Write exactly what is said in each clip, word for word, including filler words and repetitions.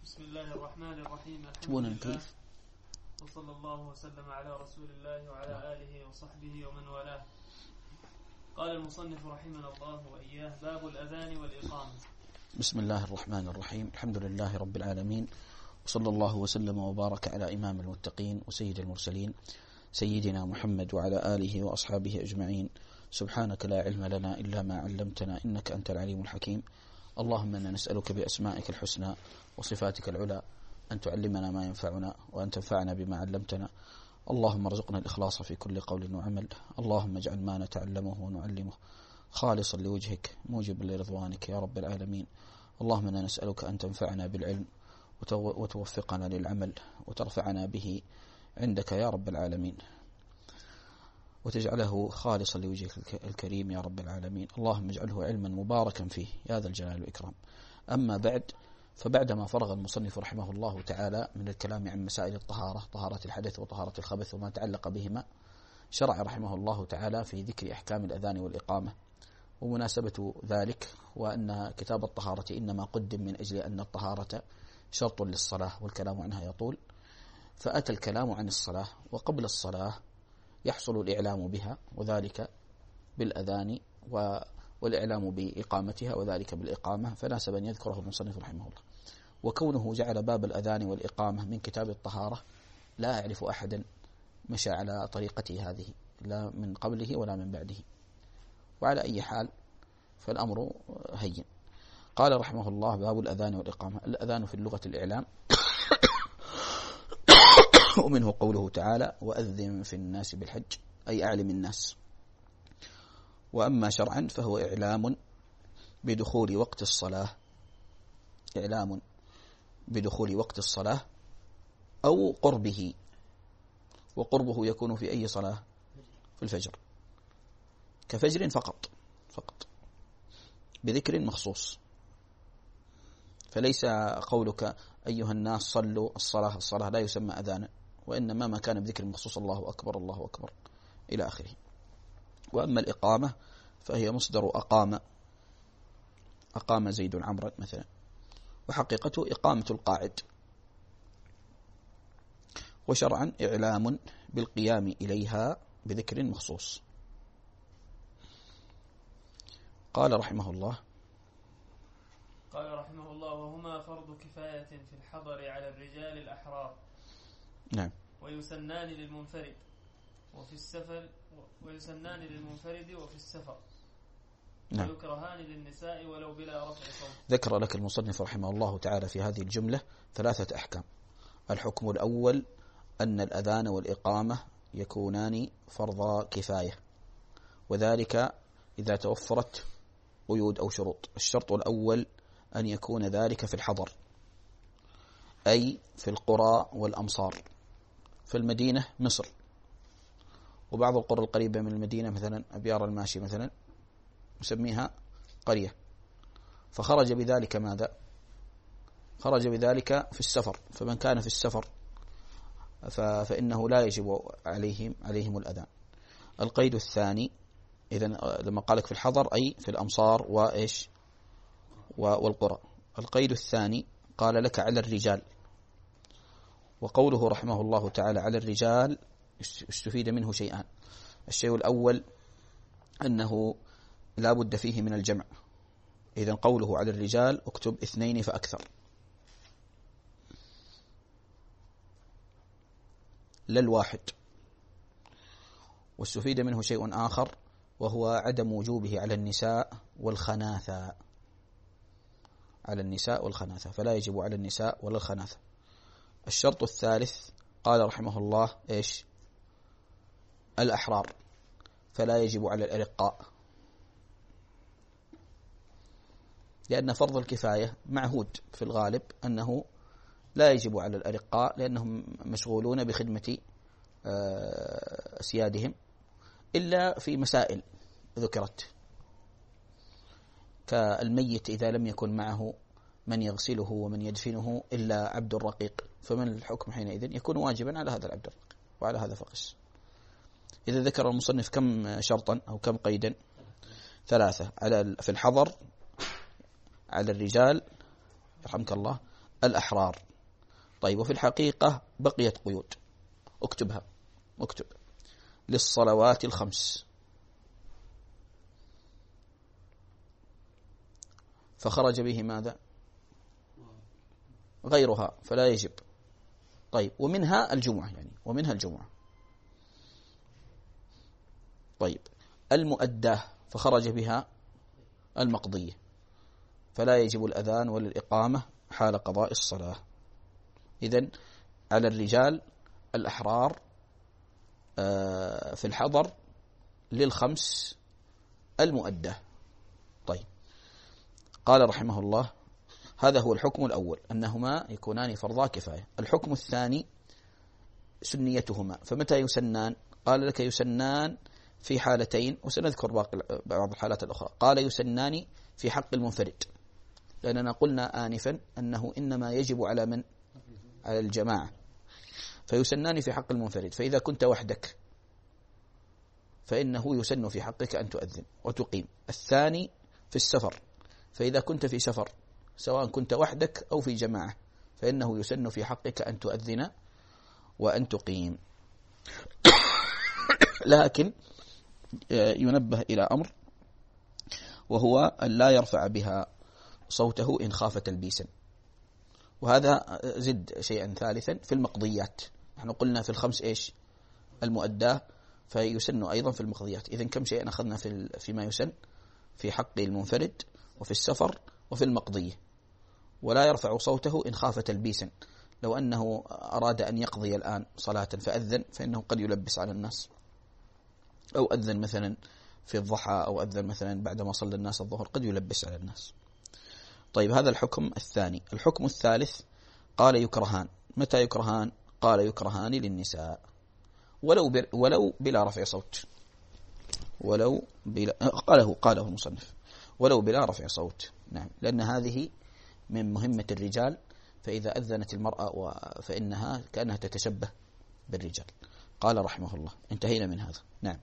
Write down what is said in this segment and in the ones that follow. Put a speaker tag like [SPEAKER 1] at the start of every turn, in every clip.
[SPEAKER 1] بسم الله الرحمن الرحيم. الحمد لله وصلى الله وسلم على رسول الله وعلى آله وصحبه ومن والاه. قال المصنف رحمنا الله وإياه: باب الأذان والإقامة.
[SPEAKER 2] بسم الله الرحمن الرحيم. الحمد لله رب العالمين، وصلى الله وسلم وبارك على إمام المتقين وسيد المرسلين سيدنا محمد وعلى آله وأصحابه أجمعين. سبحانك لا علم لنا إلا ما علمتنا إنك أنت العليم الحكيم. اللهم إنا نسألك بأسمائك الحسنى وصفاتك العلى أن تعلمنا ما ينفعنا وأن تنفعنا بما علمتنا. اللهم ارزقنا الإخلاص في كل قول وعمل. اللهم اجعل ما نتعلمه ونعلمه خالصا لوجهك موجبا لرضوانك يا رب العالمين. اللهم إنا نسألك أن تنفعنا بالعلم وتوفقنا للعمل وترفعنا به عندك يا رب العالمين، وتجعله خالصا لوجهك الكريم يا رب العالمين. اللهم اجعله علما مباركا فيه يا ذا الجلال والإكرام. أما بعد، فبعدما فرغ المصنف رحمه الله تعالى من الكلام عن مسائل الطهارة، طهارة الحدث وطهارة الخبث وما تعلق بهما، شرع رحمه الله تعالى في ذكر أحكام الأذان والإقامة. ومناسبة ذلك وأن كتاب الطهارة إنما قدم من أجل أن الطهارة شرط للصلاة والكلام عنها يطول، فأتى الكلام عن الصلاة، وقبل الصلاة يحصل الإعلام بها وذلك بالأذان والإعلام بإقامتها وذلك بالإقامة، فناسب أن يذكره المصنف رحمه الله. وكونه جعل باب الأذان والإقامة من كتاب الطهارة لا أعرف أحدا مشى على طريقته هذه، لا من قبله ولا من بعده. وعلى أي حال فالأمر هين. قال رحمه الله: باب الأذان والإقامة. الأذان في اللغة الإعلام ومنه قوله تعالى: وأذن في الناس بالحج، أي أعلم الناس. وأما شرعا فهو إعلام بدخول وقت الصلاة، إعلام بدخول وقت الصلاة أو قربه. وقربه يكون في أي صلاة؟ في الفجر، كفجر فقط فقط بذكر مخصوص. فليس قولك أيها الناس صلوا الصلاة، الصلاة لا يسمى أذانا، وإنما ما كان بذكر مخصوص: الله أكبر الله أكبر إلى آخره. وأما الإقامة فهي مصدر أقام، أقام زيد عمرا مثلا، وحقيقته إقامة القاعد. وشرعا إعلام بالقيام إليها بذكر مخصوص. قال رحمه الله:
[SPEAKER 1] قال رحمه الله: وهما فرض كفاية في الحضر على الرجال الأحرار.
[SPEAKER 2] نعم.
[SPEAKER 1] ويسنان للمنفرد وفي السفر ويسنان للمنفرد وفي السفر. نعم. ويكرهان للنساء ولو بلا رفع صوت.
[SPEAKER 2] ذكر لك المصنف رحمه الله تعالى في هذه الجملة ثلاثة أحكام. الحكم الأول أن الأذان والإقامة يكونان فرض كفاية، وذلك إذا توفرت قيود أو شروط. الشرط الأول أن يكون ذلك في الحضر، أي في القرى والأمصار. في المدينة مصر، وبعض القرى القريبة من المدينة مثلا أبيار الماشي مثلا نسميها قرية، فخرج بذلك ماذا؟ خرج بذلك في السفر. فمن كان في السفر فإنه لا يجب عليهم عليهم الأذان. القيد الثاني، إذن لما قالك في الحضر أي في الأمصار وإيش والقرى. القيد الثاني قال لك على الرجال. وقوله رحمه الله تعالى على الرجال استفيد منه شيئان. الشيء الأول أنه لا بد فيه من الجمع، إذن قوله على الرجال اكتب اثنين فأكثر، لا الواحد. واستفيد منه شيء آخر وهو عدم وجوبه على النساء والخناثة، على النساء والخناثة، فلا يجب على النساء ولا الخناثة. الشرط الثالث قال رحمه الله إيش؟ الأحرار، فلا يجب على الأرقاء، لأن فرض الكفاية معهود في الغالب أنه لا يجب على الأرقاء، لأنهم مشغولون بخدمة أسيادهم، إلا في مسائل ذكرت كالميت إذا لم يكن معه من يغسله ومن يدفنه إلا عبد الرقيق، فمن الحكم حينئذ يكون واجبا على هذا العبد الرقيق، وعلى هذا فقس. إذا ذكر المصنف كم شرطا أو كم قيدا؟ ثلاثة. على في الحضر على الرجال يرحمك الله الأحرار. طيب وفي الحقيقة بقيت قيود، اكتبها اكتب للصلوات الخمس، فخرج به ماذا؟ غيرها فلا يجب. طيب ومنها الجمعة، يعني ومنها الجمعة. طيب المؤداه فخرج بها المقضية، فلا يجب الأذان ولا الإقامة حال قضاء الصلاة. إذن على الرجال الأحرار في الحضر للخمس المؤداه. طيب قال رحمه الله هذا هو الحكم الأول، أنهما يكونان فرضا كفاية. الحكم الثاني سنيتهما، فمتى يسنان؟ قال لك يسنان في حالتين، وسنذكر باقي بعض الحالات الأخرى. قال يسنان في حق المنفرد، لأننا قلنا آنفا أنه إنما يجب على من؟ على الجماعة. فيسنان في حق المنفرد، فإذا كنت وحدك فإنه يسن في حقك أن تؤذن وتقيم. الثاني في السفر، فإذا كنت في سفر سواء كنت وحدك أو في جماعة فإنه يسن في حقك أن تؤذن وأن تقيم. لكن ينبه إلى أمر، وهو أن لا يرفع بها صوته إن خاف تلبيسا. وهذا زد شيئا ثالثا في المقضيات. نحن قلنا في الخمس إيش؟ المؤداه، فيسن أيضا في المقضيات. إذن كم شيئا أخذنا في فيما يسن في حق المنفرد وفي السفر وفي المقضية. ولا يرفع صوته إن خاف تلبيسا، لو أنه أراد أن يقضي الآن صلاة فأذن فإنه قد يلبس على الناس، أو أذن مثلا في الضحى، أو أذن مثلا بعدما صلى الناس الظهر قد يلبس على الناس. طيب هذا الحكم الثاني. الحكم الثالث قال يكرهان. متى يكرهان؟ قال يكرهان للنساء ولو ولو بلا رفع صوت، ولو بلا قاله قاله المصنف ولو بلا رفع صوت. نعم، لأن هذه من مهمة الرجال، فإذا أذنت المرأة فإنها كأنها تتشبه بالرجال. قال رحمه الله انتهينا من هذا. نعم.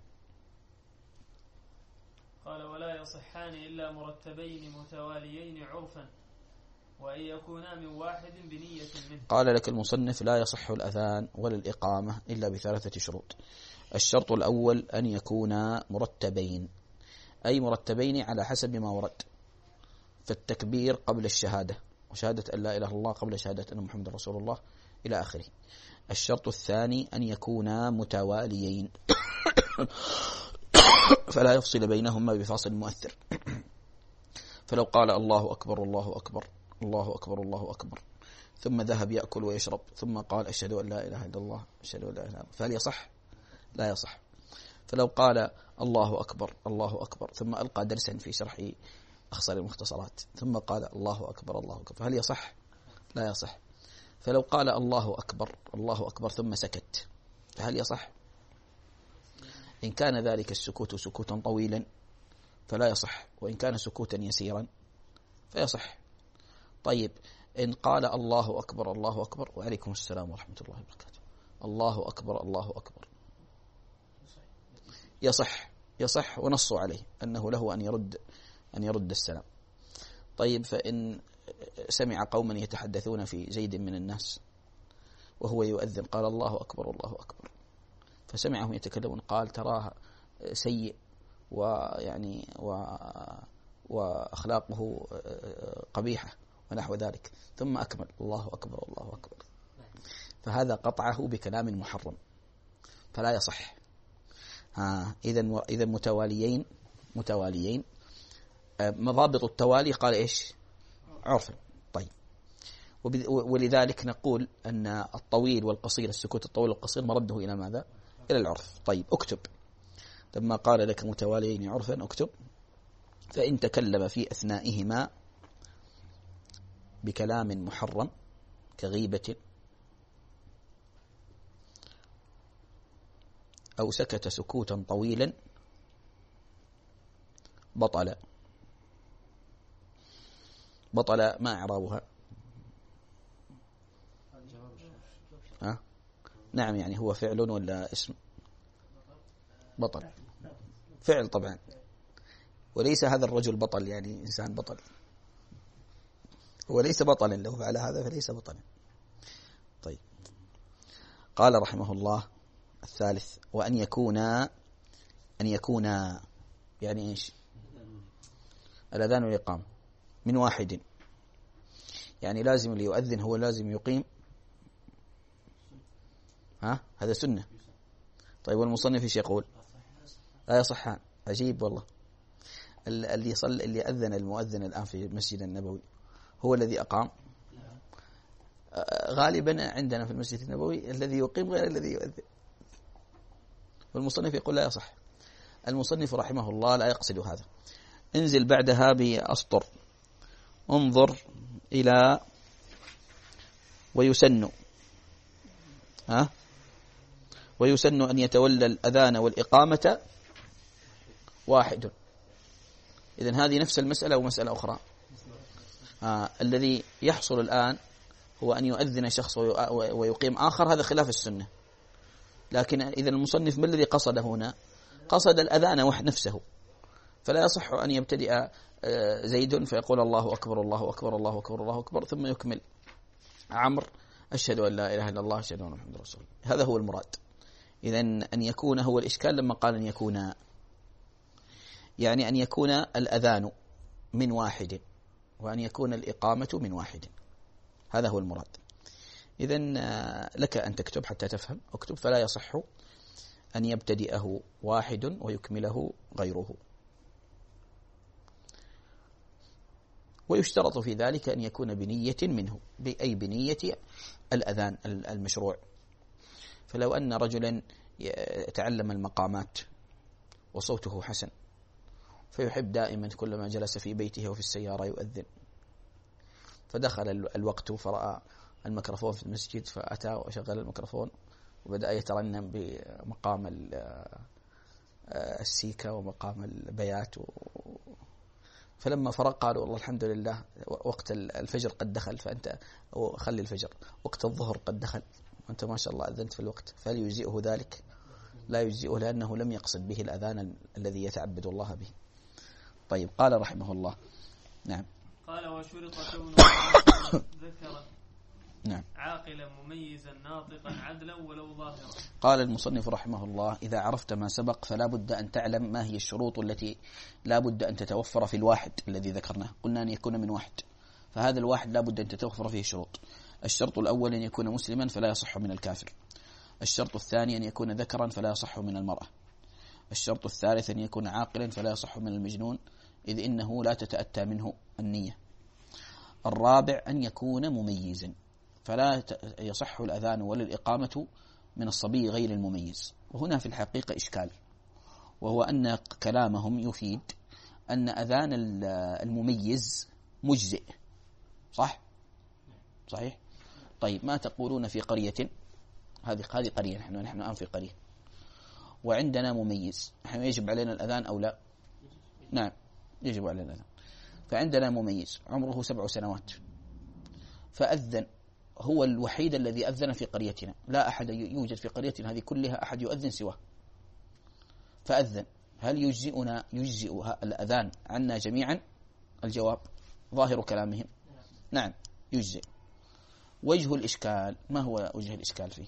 [SPEAKER 1] قال ولا يصحان إلا مرتبين متواليين عرفا، وأن يكونا من واحد بنية منه.
[SPEAKER 2] قال لك المصنف لا يصح الأذان ولا الإقامة إلا بثلاثة شروط. الشرط الأول أن يكونا مرتبين، أي مرتبين على حسب ما ورد، فالتكبير قبل الشهادة، وشهادة أن لا إله إلا الله قبل شهادة أن محمد رسول الله إلى آخره. الشرط الثاني أن يكونا متواليين فلا يفصل بينهما بفاصل مؤثر. فلو قال الله أكبر الله أكبر الله أكبر الله أكبر ثم ذهب يأكل ويشرب ثم قال أشهد أن لا إله إلا الله أشهد أن لا إله إلا الله، فهل يصح؟ لا يصح. فلو قال الله أكبر الله أكبر ثم ألقى درسا في شرح أخصر المختصرات ثم قال الله أكبر الله أكبر، فهل يصح؟ لا يصح. فلو قال الله أكبر الله أكبر ثم سكت، فهل يصح؟ إن كان ذلك السكوت سكوتا طويلا فلا يصح، وإن كان سكوتا يسيرا فيصح. طيب إن قال الله أكبر الله أكبر وعليكم السلام ورحمة الله وبركاته الله أكبر الله أكبر، يصح يصح ونصوا عليه أنه له أن يرد أن يرد السلام. طيب فإن سمع قوما يتحدثون في زيد من الناس وهو يؤذن قال الله أكبر الله أكبر، فسمعهم يتكلمون قال تراه سيء ويعني و وأخلاقه قبيحة ونحو ذلك، ثم أكمل الله أكبر الله أكبر، فهذا قطعه بكلام محرم فلا يصح. ها إذا إذا متواليين متواليين مضابط التوالي قال إيش؟ عرفا. طيب ولذلك نقول أن الطويل والقصير، السكوت الطويل والقصير مرده إلى ماذا؟ إلى العرف. طيب اكتب لما قال لك متواليين عرفا اكتب فإن تكلم في أثنائهما بكلام محرم كغيبة أو سكت سكوتا طويلا بطل. بطل ما إعرابها؟ ها؟ نعم، يعني هو فعل ولا اسم؟ بطل فعل طبعا، وليس هذا الرجل بطل يعني إنسان بطل. هو ليس بطلا، لو فعل هذا فليس بطلا. طيب قال رحمه الله الثالث وأن يكون أن يكون يعني إيش؟ الأذان والإقامة من واحد، يعني لازم اللي يؤذن هو لازم يقيم، ها هذا سنة. طيب والمصنف ايش يقول؟ لا يصحان. عجيب والله. اللي يصلي اللي أذن المؤذن الآن في المسجد النبوي هو الذي أقام؟ غالبا عندنا في المسجد النبوي الذي يقيم غير الذي يؤذن، والمصنف يقول لا يصح. المصنف رحمه الله لا يقصد هذا. انزل بعدها بأسطر، انظر إلى ويسن، ها ويسن أن يتولى الأذان والإقامة واحد. إذن هذه نفس المسألة ومسألة أخرى. آه الذي يحصل الآن هو أن يؤذن شخص ويقيم آخر، هذا خلاف السنة. لكن إذا المصنف ما الذي قصد هنا؟ قصد الأذان وحده نفسه، فلا يصح أن يبتدئ زيد فيقول الله أكبر الله أكبر الله أكبر الله أكبر ثم يكمل عمرو أشهد أن لا إله إلا الله أشهد أن محمد رسول الله. هذا هو المراد. إذن أن يكون هو الإشكال لما قال أن يكون، يعني أن يكون الأذان من واحد وأن يكون الإقامة من واحد، هذا هو المراد. إذن لك أن تكتب حتى تفهم. اكتب فلا يصح أن يبتدئه واحد ويكمله غيره. ويشترط في ذلك أن يكون بنية منه، أي بنية الأذان المشروع. فلو أن رجلا يتعلم المقامات وصوته حسن فيحب دائما كلما جلس في بيته وفي السيارة يؤذن، فدخل الوقت فرأى الميكروفون في المسجد فأتى وشغل الميكروفون وبدأ يترنم بمقام السيكة ومقام البيات، فلما فرق قالوا والله الحمد لله وقت الفجر قد دخل، فأنت خلي الفجر، وقت الظهر قد دخل وأنت ما شاء الله أذنت في الوقت، فهل يجزئه ذلك؟ لا يجزئه، لأنه لم يقصد به الأذان الذي يتعبد الله به. طيب قال رحمه الله نعم
[SPEAKER 1] قال وشرط كونه ذكرا
[SPEAKER 2] نعم
[SPEAKER 1] عاقلا مميزا ناطقا عدلا ولو ظاهرا.
[SPEAKER 2] قال المصنف رحمه الله إذا عرفت ما سبق فلا بد أن تعلم ما هي الشروط التي لا بد أن تتوفر في الواحد الذي ذكرناه. قلنا أن يكون من واحد، فهذا الواحد لا بد أن تتوفر فيه شروط. الشرط الأول أن يكون مسلما فلا يصح من الكافر. الشرط الثاني أن يكون ذكرا فلا يصح من المرأة. الشرط الثالث أن يكون عاقلا فلا يصح من المجنون، إذ إنه لا تتأتى منه النية. الرابع أن يكون مميزا، فلا يصح الأذان ولا الإقامة من الصبي غير المميز. وهنا في الحقيقة إشكال، وهو أن كلامهم يفيد أن أذان المميز مجزئ، صح؟ صحيح؟ طيب ما تقولون في قرية، هذه هذه قرية، نحن نحن الآن في قرية وعندنا مميز، نحن يجب علينا الأذان أو لا؟ نعم يجب علينا الأذان. فعندنا مميز عمره سبع سنوات فأذن، هو الوحيد الذي أذن في قريتنا، لا أحد يوجد في قريتنا هذه كلها أحد يؤذن سواه، فأذن. هل يجزئنا يجزئ الأذان عنا جميعا؟ الجواب ظاهر كلامهم نعم يجزئ. وجه الإشكال، ما هو وجه الإشكال فيه؟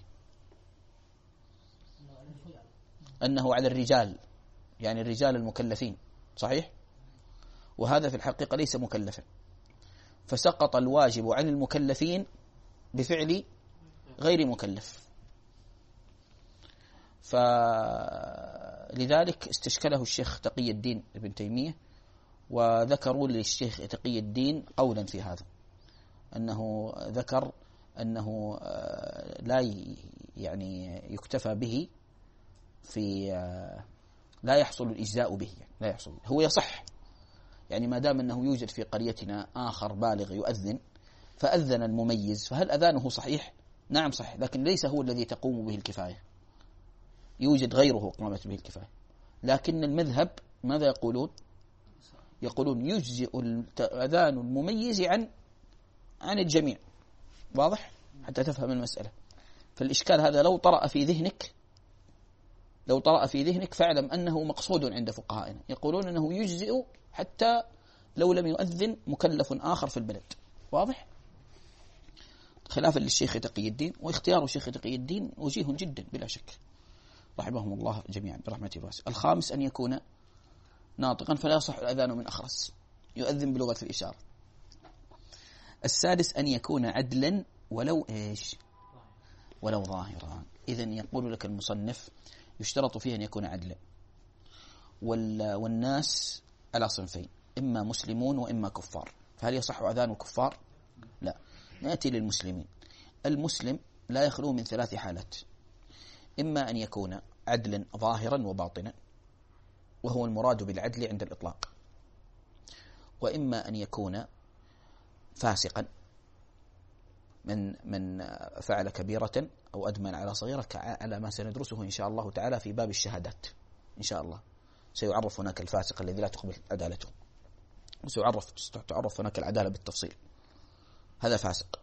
[SPEAKER 2] أنه على الرجال، يعني الرجال المكلفين، صحيح؟ وهذا في الحقيقة ليس مكلفا، فسقط الواجب عن المكلفين بفعل غير مكلف. فلذلك استشكله الشيخ تقي الدين ابن تيمية، وذكروا للشيخ تقي الدين قولا في هذا، أنه ذكر أنه لا يعني يكتفى به في لا يحصل الإجزاء به، لا يحصل، هو يصح يعني ما دام أنه يوجد في قريتنا آخر بالغ يؤذن فأذن المميز، فهل أذانه صحيح؟ نعم صحيح، لكن ليس هو الذي تقوم به الكفاية، يوجد غيره قامت به الكفاية. لكن المذهب ماذا يقولون؟ يقولون يجزئ الأذان المميز عن عن الجميع. واضح؟ حتى تفهم المسألة. فالإشكال هذا لو طرأ في ذهنك لو طرأ في ذهنك فاعلم أنه مقصود عند فقهائنا، يقولون أنه يجزئ حتى لو لم يؤذن مكلف آخر في البلد. واضح؟ خلافا للشيخ تقي الدين، واختيار الشيخ تقي الدين وجيه جدا بلا شك رحمهم الله جميعا برحمته الواسعة. الخامس أن يكون ناطقا فلا يصح الأذان من أخرس، يؤذن بلغة الإشارة. السادس أن يكون عدلا ولو إيش؟ ولو ظاهرا. إذن يقول لك المصنف يشترط فيه أن يكون عدلا، والناس على صنفين، إما مسلمون وإما كفار. فهل يصح أذان الكفار؟ لا. نأتي للمسلمين. المسلم لا يخلو من ثلاث حالات، إما أن يكون عدلا ظاهرا وباطنا، وهو المراد بالعدل عند الإطلاق، وإما أن يكون فاسقا من من فعل كبيرة أو أدمن على صغيرة، على ما سندرسه إن شاء الله تعالى في باب الشهادات. إن شاء الله سيعرف هناك الفاسق الذي لا تقبل عدالته، وسيعرف تعرف هناك العدالة بالتفصيل، هذا فاسق.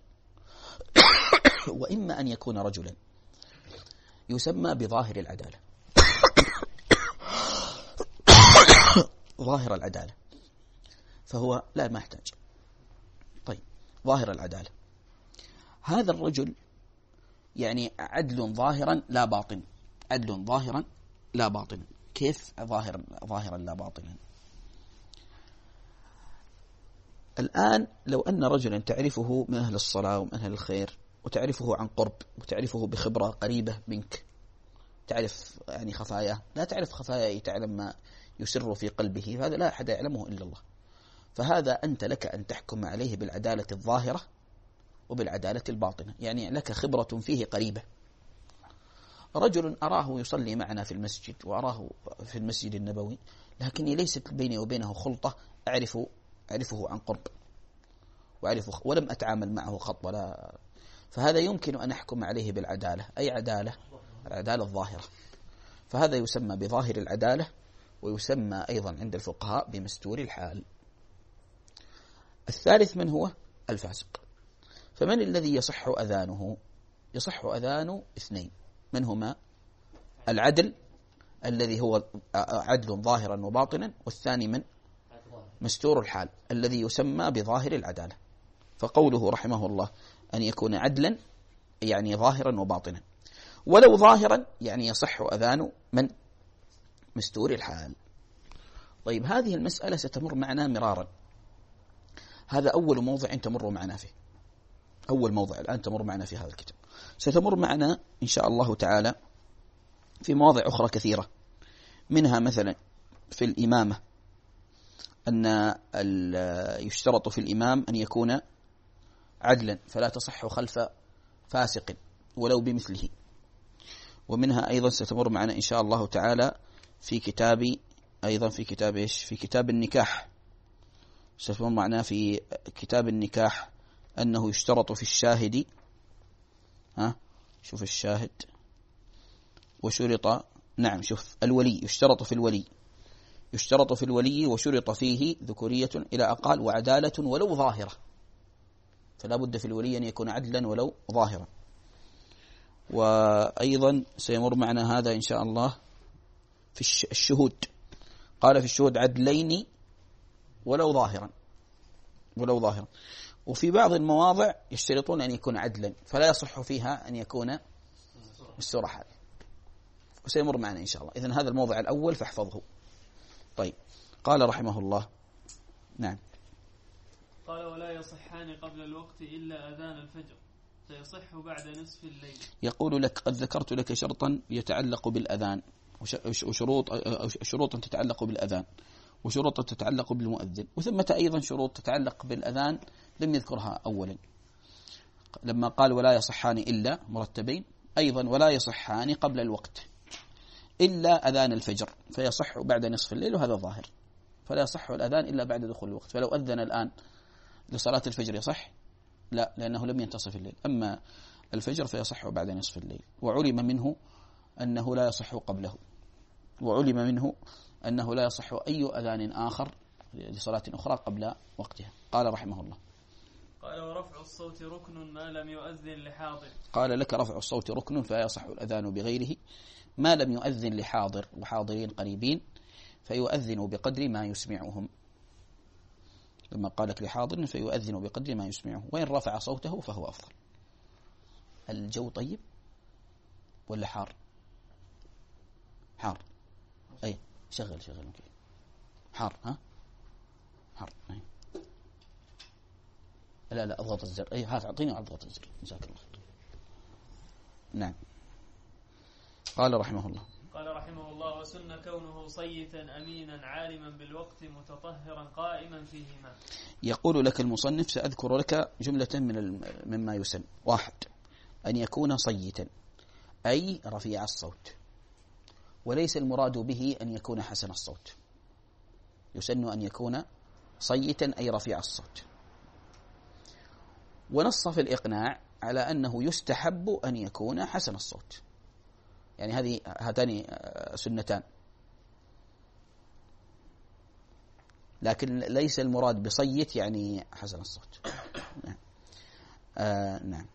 [SPEAKER 2] وإما أن يكون رجلا يسمى بظاهر العدالة ظاهر العدالة، فهو لا ما يحتاج. طيب، ظاهر العدالة هذا الرجل يعني عدل ظاهرا لا باطن، عدل ظاهرا لا باطن. كيف ظاهر ظاهرا لا باطنا؟ الآن لو أن رجلا تعرفه من أهل الصلاة ومن أهل الخير، وتعرفه عن قرب، وتعرفه بخبرة قريبة منك، تعرف يعني خفاياه، لا تعرف خفاياه، تعلم ما يسر في قلبه، فهذا لا أحد يعلمه إلا الله. فهذا أنت لك أن تحكم عليه بالعدالة الظاهرة وبالعدالة الباطنة، يعني لك خبرة فيه قريبة. رجل أراه يصلي معنا في المسجد، وأراه في المسجد النبوي، لكني ليست بيني وبينه خلطة أعرف أعرفه عن قرب، وأعرفه ولم أتعامل معه خط ولا، فهذا يمكن أن أحكم عليه بالعدالة. أي عدالة؟ العدالة الظاهرة. فهذا يسمى بظاهر العدالة، ويسمى أيضا عند الفقهاء بمستور الحال. الثالث من هو؟ الفاسق. فمن الذي يصح أذانه؟ يصح أذان اثنين، من هما؟ العدل الذي هو عدل ظاهرا وباطنا، والثاني من؟ مستور الحال الذي يسمى بظاهر العدالة. فقوله رحمه الله أن يكون عدلا يعني ظاهرا وباطنا، ولو ظاهرا يعني يصح أذان من؟ مستور الحال. طيب، هذه المسألة ستمر معنا مرارا، هذا أول موضع تمر معنا فيه، أول موضع الآن تمر معنا في هذا الكتاب. ستمر معنا إن شاء الله تعالى في مواضع أخرى كثيرة، منها مثلا في الإمامة أن يشترط في الإمام أن يكون عدلا فلا تصح خلف فاسق ولو بمثله. ومنها أيضا ستمر معنا إن شاء الله تعالى في كتاب أيضا في كتاب إيش؟ في كتاب النكاح. ستمر معنا في كتاب النكاح أنه يشترط في الشاهد، ها شوف الشاهد، وشرط، نعم شوف الولي، يشترط في الولي، يشترط في الولي وشرط فيه ذكورية إلى أقال وعدالة ولو ظاهرة، فلا بد في الولي أن يكون عدلا ولو ظاهرا. وأيضا سيمر معنا هذا إن شاء الله في الشهود، قال في الشهود عدلين ولو ظاهرا، ولو ظاهرا. وفي بعض المواضع يشترطون أن يكون عدلا فلا يصح فيها أن يكون مستور حال، وسيمر معنا إن شاء الله. إذن هذا الموضع الأول فاحفظه. طيب، قال رحمه الله، نعم،
[SPEAKER 1] قال ولا يصحان قبل الوقت إلا أذان الفجر، فيصح بعد نصف الليل.
[SPEAKER 2] يقول لك قد ذكرت لك شرطا يتعلق بالأذان، وشروط شروط تتعلق بالأذان، وشروط تتعلق بالمؤذن، وثمة أيضا شروط تتعلق بالأذان لم يذكرها أولا لما قال ولا يصحان إلا مرتبين، أيضا ولا يصحان قبل الوقت إلا أذان الفجر، فيصح بعد نصف الليل، وهذا ظاهر، فلا يصح الأذان إلا بعد دخول الوقت. فلو أذن الآن لصلاة الفجر يصح؟ لا، لأنه لم ينتصف الليل. أما الفجر فيصح بعد نصف الليل. وعلم منه أنه لا يصح قبله، وعلم منه أنه لا يصح أي أذان آخر لصلاة أخرى قبل وقتها. قال رحمه الله،
[SPEAKER 1] قال ورفع الصوت ركن ما لم يؤذن لحاضر.
[SPEAKER 2] قال لك رفع الصوت ركن فلا يصح الأذان بغيره ما لم يؤذن لحاضر، وحاضرين قريبين فيؤذن بقدر ما يسمعهم. لما قالك لحاضر فيؤذن بقدر ما يسمعه، وإن رفع صوته فهو أفضل. الجو طيب ولا حار؟ حار. أي شغل شغل مكي. حار ها حار. أي. لا لا اضغط الزر. أي هات أعطيني واضغط الزر. جزاك الله خير. نعم. قال رحمه الله
[SPEAKER 1] قال رحمه الله: وسن كونه صيتا أمينا عالما بالوقت متطهرا قائما فيهما.
[SPEAKER 2] يقول لك المصنف: سأذكر لك جملة من مما يسن. واحد، أن يكون صيتا أي رفيع الصوت، وليس المراد به أن يكون حسن الصوت. يسن أن يكون صيتا أي رفيع الصوت. ونص في الإقناع على أنه يستحب أن يكون حسن الصوت، يعني هذه هاتان سنتان، لكن ليس المراد بصيت يعني حسن الصوت. نعم. آه نعم.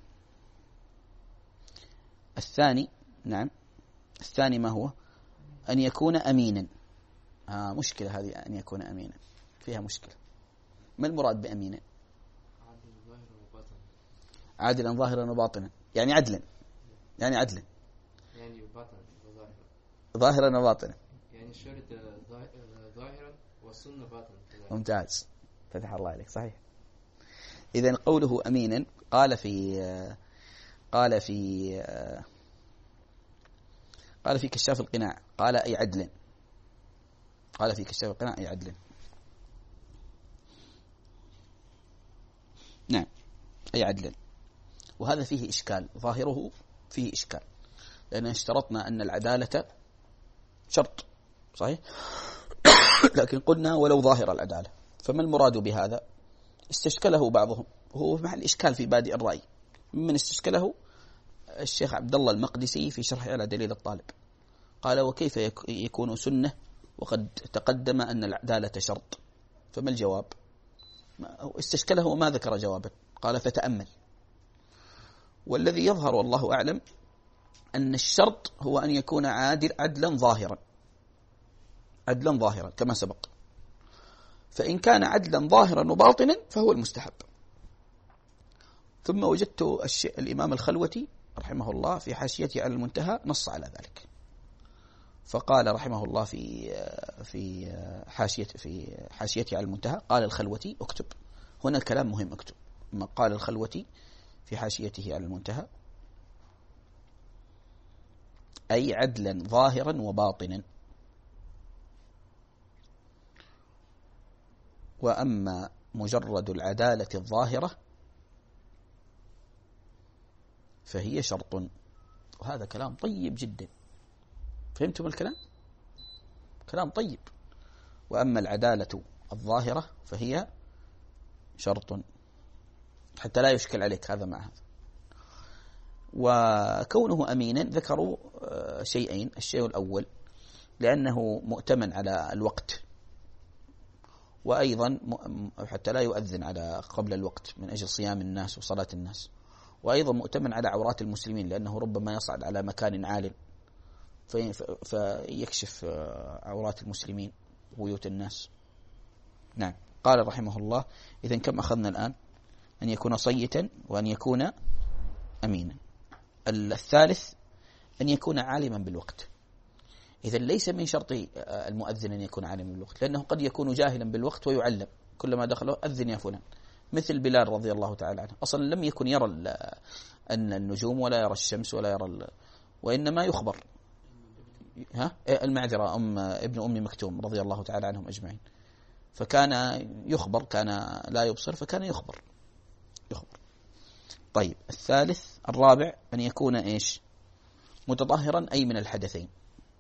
[SPEAKER 2] الثاني نعم الثاني ما هو؟ أن يكون أمينا. آه مشكلة هذه، أن يكون أمينا فيها مشكلة. ما المراد بأمينا؟ عادلا ظاهرا وباطنا، يعني عدلا، يعني عدلا
[SPEAKER 3] يعني باطنا
[SPEAKER 2] ظاهرا وباطنا،
[SPEAKER 3] يعني الشرط ظاهرا والسنة باطنا.
[SPEAKER 2] ممتاز، فتح الله عليك، صحيح. إذن قوله أمينا قال في قال في قال في كشاف القناع قال أي عدل، قال في كشاف القناع أي عدل. نعم أي عدل. وهذا فيه إشكال، ظاهره فيه إشكال، لأن اشترطنا أن العدالة شرط، صحيح؟ لكن قلنا ولو ظاهر العدالة، فما المراد بهذا؟ استشكله بعضهم، وهو محل إشكال في بادئ الرأي. من استشكله الشيخ عبد الله المقدسي في شرح على دليل الطالب، قال: وكيف يكون سنة وقد تقدم أن العدالة شرط؟ فما الجواب؟ استشكله وما ذكر جوابا، قال: فتأمل. والذي يظهر والله أعلم أن الشرط هو أن يكون عادل عدلا ظاهرا، عدلا ظاهرا كما سبق. فإن كان عدلا ظاهرا وباطنا فهو المستحب. ثم وجدت الإمام الخلوتي رحمه الله في حاشيته على المنتهى نص على ذلك، فقال رحمه الله في في حاشية في حاشيته على المنتهى، قال الخلوتي، اكتب هنا الكلام مهم، اكتب ما قال الخلوتي في حاشيته على المنتهى: أي عدلا ظاهرا وباطنا. وأما مجرد العدالة الظاهرة فهي شرط. وهذا كلام طيب جدا، فهمتم الكلام؟ كلام طيب. وأما العدالة الظاهرة فهي شرط، حتى لا يشكل عليك هذا مع هذا. وكونه أمينا ذكروا شيئين: الشيء الأول لأنه مؤتمن على الوقت، وأيضا حتى لا يؤذن على قبل الوقت من أجل صيام الناس وصلاة الناس، وأيضا مؤتمن على عورات المسلمين، لأنه ربما يصعد على مكان عال فيكشف عورات المسلمين وبيوت الناس. نعم. قال رحمه الله: إذن كم أخذنا الآن؟ أن يكون صيتا وأن يكون أمينا. الثالث أن يكون عالما بالوقت. إذن ليس من شرط المؤذن أن يكون عالما بالوقت، لأنه قد يكون جاهلا بالوقت ويعلم، كلما دخله أذن يا فلان، مثل بلال رضي الله تعالى عنه، أصلا لم يكن يرى أن النجوم ولا يرى الشمس ولا يرى، وإنما يخبر. ها المعذرة أم ابن أم مكتوم رضي الله تعالى عنهم أجمعين، فكان يخبر، كان لا يبصر فكان يخبر يخبر. طيب الثالث الرابع أن يكون إيش؟ متطهرا أي من الحدثين.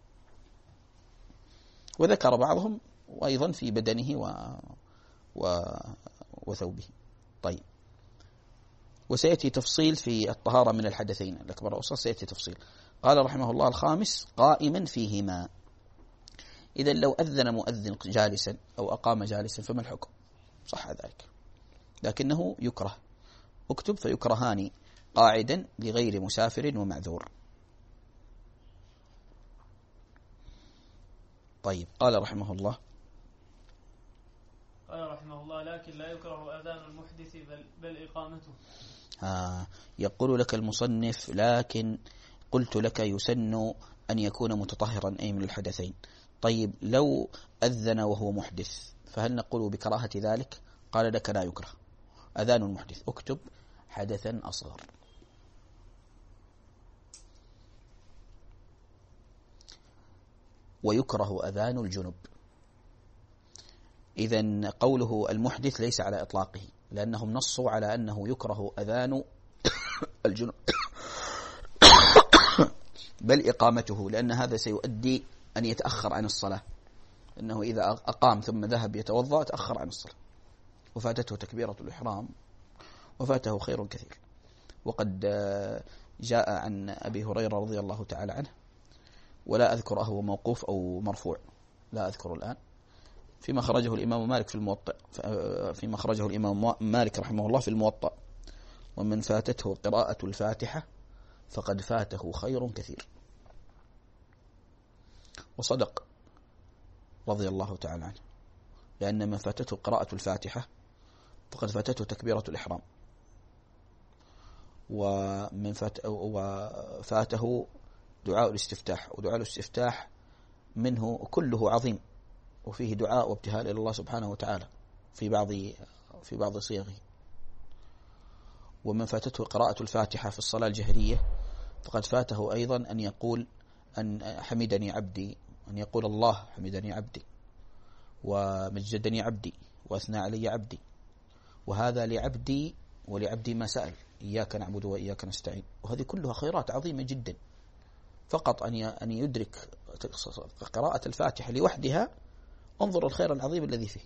[SPEAKER 2] وذكر بعضهم وأيضا في بدنه و... و... وثوبه. طيب وسيأتي تفصيل في الطهارة من الحدثين الأكبر والأصغر، سيأتي تفصيل. قال رحمه الله: الخامس قائما فيهما. إذا لو أذن مؤذن جالسا أو أقام جالسا فما الحكم؟ صح ذلك، لكنه يكره. اكتب: فيكرهان قاعدا لغير مسافر ومعذور. طيب قال رحمه الله:
[SPEAKER 1] قال رحمه الله لكن لا يكره أذان المحدث بل, بل إقامته.
[SPEAKER 2] آه يقول لك المصنف لكن قلت لك يسن أن يكون متطهرا أي من الحدثين. طيب لو أذن وهو محدث فهل نقول بكراهة ذلك؟ قال لك لا يكره أذان المحدث، اكتب حدثا أصغر. ويكره أذان الجنب. إذن قوله المحدث ليس على إطلاقه، لأنهم نصوا على أنه يكره أذان الجنب بل إقامته، لأن هذا سيؤدي أن يتأخر عن الصلاة، أنه إذا أقام ثم ذهب يتوضأ تأخر عن الصلاة وفاتته تكبيرة الإحرام وفاته خير كثير. وقد جاء عن أبي هريرة رضي الله تعالى عنه، ولا أذكر هو موقوف أو مرفوع، لا أذكر الآن، فيما خرجه الإمام مالك في الموطأ، فيما خرجه الإمام مالك رحمه الله في الموطأ: ومن فاتته قراءة الفاتحة فقد فاته خير كثير. وصدق رضي الله تعالى عنه، لأن من فاتته قراءة الفاتحة فقد فاتته تكبيرة الإحرام، ومن فات وفاته دعاء الاستفتاح، ودعاء الاستفتاح منه كله عظيم، وفيه دعاء وابتهال إلى الله سبحانه وتعالى في بعض في بعض صيغه. ومن فاتته قراءة الفاتحة في الصلاة الجهرية فقد فاته أيضا أن يقول أن حمدني عبدي، أن يقول الله حمدني عبدي ومجدني عبدي وأثنى علي عبدي، وهذا لعبدي ولعبدي ما سأل، إياك نعبد وإياك نستعين. وهذه كلها خيرات عظيمة جدا، فقط أن أن يدرك قراءة الفاتحة لوحدها، انظر الخير العظيم الذي فيه.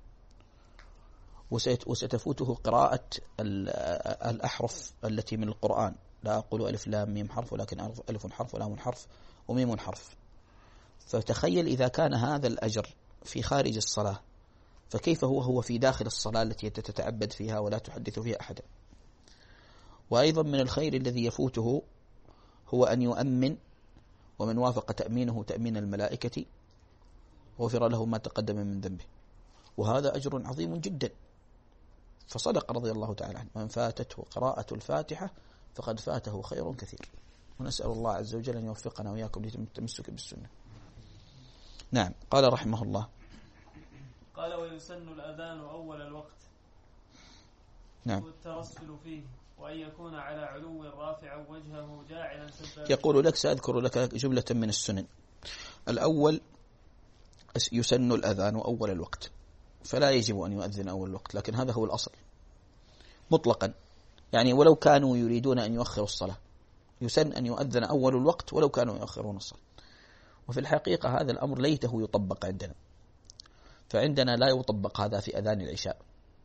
[SPEAKER 2] وستفوته قراءة الأحرف التي من القرآن، لا أقول ألف لام ميم حرف، ولكن ألف حرف ولام حرف وميم حرف. فتخيل إذا كان هذا الأجر في خارج الصلاة، فكيف هو هو في داخل الصلاة التي تتعبد فيها ولا تحدث فيها أحدا. وأيضا من الخير الذي يفوته هو أن يؤمن، ومن وافق تأمينه تأمين الملائكة غفر له ما تقدم من ذنبه، وهذا أجر عظيم جدا. فصدق رضي الله تعالى عنه: من فاتته قراءة الفاتحة فقد فاته خير كثير. ونسأل الله عز وجل أن يوفقنا وإياكم للتمسك بالسنة. نعم. قال رحمه الله:
[SPEAKER 1] قال ويسن الأذان أول الوقت،
[SPEAKER 2] نعم،
[SPEAKER 1] والترسل فيه، وأن يكون على علو رافعا وجهه جاعلا سبابا.
[SPEAKER 2] يقول لك سأذكر لك جملة من السنن. الأول يسن الأذان أول الوقت، فلا يجب أن يؤذن أول الوقت، لكن هذا هو الأصل مطلقا، يعني ولو كانوا يريدون أن يؤخروا الصلاة يسن أن يؤذن أول الوقت ولو كانوا يؤخرون الصلاة. وفي الحقيقة هذا الأمر ليته يطبق عندنا، فعندنا لا يطبق هذا في أذان العشاء.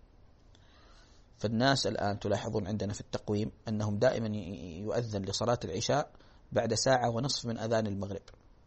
[SPEAKER 2] فالناس الآن تلاحظون عندنا في التقويم أنهم دائما يؤذن لصلاة العشاء بعد ساعة ونصف من أذان المغرب،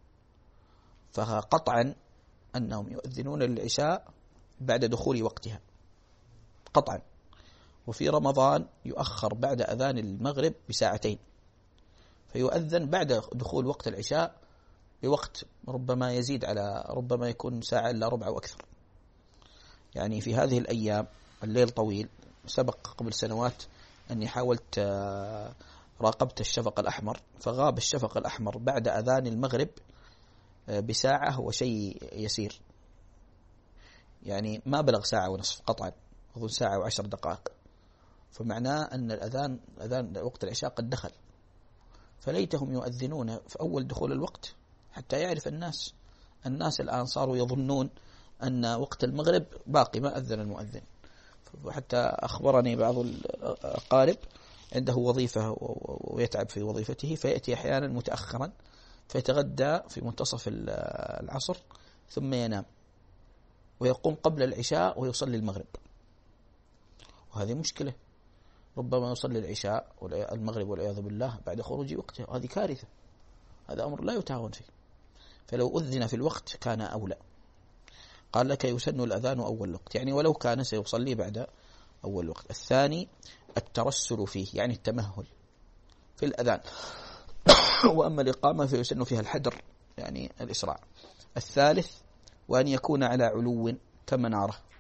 [SPEAKER 2] فقطعا أنهم يؤذنون للعشاء بعد دخول وقتها قطعا. وفي رمضان يؤخر بعد أذان المغرب بساعتين، فيؤذن بعد دخول وقت العشاء بوقت ربما يزيد على ربما يكون ساعة إلا ربع وأكثر. يعني في هذه الأيام الليل طويل. سبق قبل سنوات أني حاولت راقبت الشفق الأحمر، فغاب الشفق الأحمر بعد أذان المغرب بساعة، هو شيء يسير، يعني ما بلغ ساعة ونصف قطعا، أظن ساعة وعشر دقائق، فمعناه أن الأذان أذان وقت العشاء قد دخل. فليتهم يؤذنون في أول دخول الوقت حتى يعرف الناس. الناس الآن صاروا يظنون أن وقت المغرب باقي ما أذن المؤذن. وحتى أخبرني بعض الأقارب عنده وظيفة ويتعب في وظيفته، فيأتي أحيانا متأخرا فيتغدى في منتصف العصر ثم ينام، ويقوم قبل العشاء ويصلي المغرب، وهذه مشكلة. ربما يصلي العشاء والمغرب والعياذ بالله بعد خروج وقته، وهذه كارثة. هذا أمر لا يتهاون فيه، فلو أذن في الوقت كان أولى. قال لك يسن الأذان أول الوقت، يعني ولو كان سيصلي بعد أول الوقت. الثاني الترسل فيه، يعني التمهل في الأذان. وأما الإقامة فيسن فيها الحدر، يعني الإسراع. الثالث وأن يكون على علو كمنارة،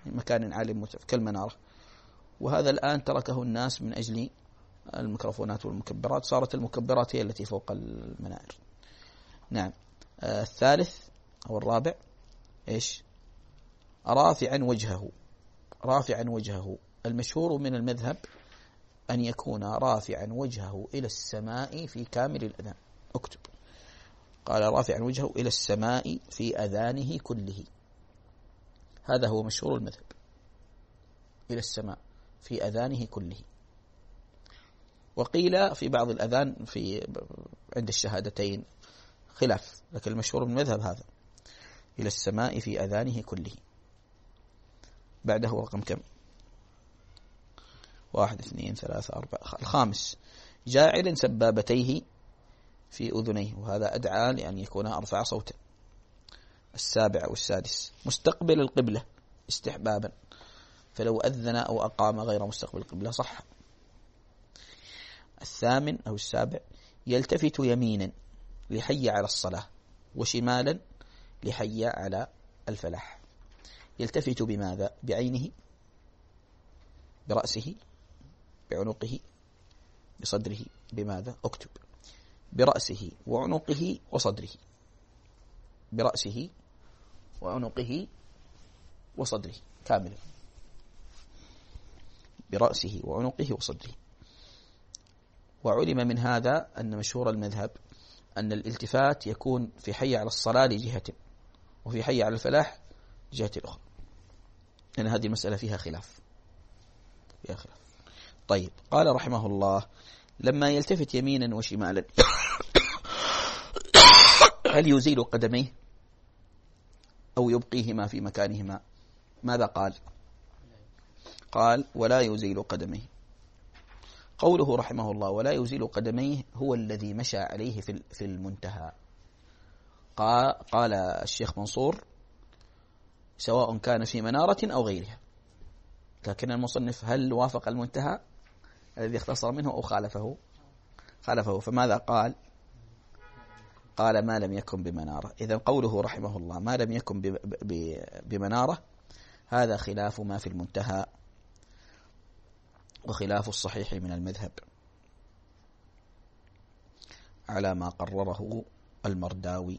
[SPEAKER 2] مكان عالي مرتفع كالمنارة. وهذا الآن تركه الناس من أجل الميكروفونات والمكبرات، صارت المكبرات هي التي فوق المنائر. نعم. آه الثالث أو الرابع إيش؟ رافعا وجهه. رافعا وجهه المشهور من المذهب أن يكون رافعا وجهه إلى السماء في كامل الأذان. اكتب. قال رافعا وجهه إلى السماء في أذانه كله، هذا هو مشهور المذهب، إلى السماء في أذانه كله. وقيل في بعض الأذان في عند الشهادتين خلاف، لكن المشهور من المذهب هذا، إلى السماء في أذانه كله. بعده رقم كم؟ واحد اثنين ثلاثة أربعة. الخامس جاعل سبابتيه في أذنيه، وهذا أدعى لأن يكون أرفع صوتا. السابع والسادس مستقبل القبلة استحبابا، فلو أذن أو أقام غير مستقبل القبلة صح. الثامن أو السابع يلتفت يمينا لحي على الصلاة، وشمالا لحي على الفلاح. يلتفت بماذا؟ بعينه، برأسه، بعنقه، بصدره. بماذا؟ اكتب. برأسه وعنقه وصدره. برأسه وعنقه وصدره كاملا. برأسه وعنقه وصدره. وعلم من هذا أن مشهور المذهب أن الالتفات يكون في حي على الصلاة لجهة، وفي حي على الفلاح لجهة أخرى، لأن هذه المسألة فيها خلاف. فيها خلاف. طيب، قال رحمه الله: لما يلتفت يمينا وشمالا هل يزيل قدميه أو يبقيهما في مكانهما؟ ماذا قال؟ قال: ولا يزيل قدميه. قوله رحمه الله ولا يزيل قدميه هو الذي مشى عليه في المنتهى. قال الشيخ منصور: سواء كان في منارة أو غيرها. لكن المصنف هل وافق المنتهى الذي اختصر منه أو خالفه؟ خالفه. فماذا قال؟ قال: ما لم يكن بمنارة. إذن قوله رحمه الله ما لم يكن بمنارة هذا خلاف ما في المنتهى، وخلاف الصحيح من المذهب على ما قرره المرداوي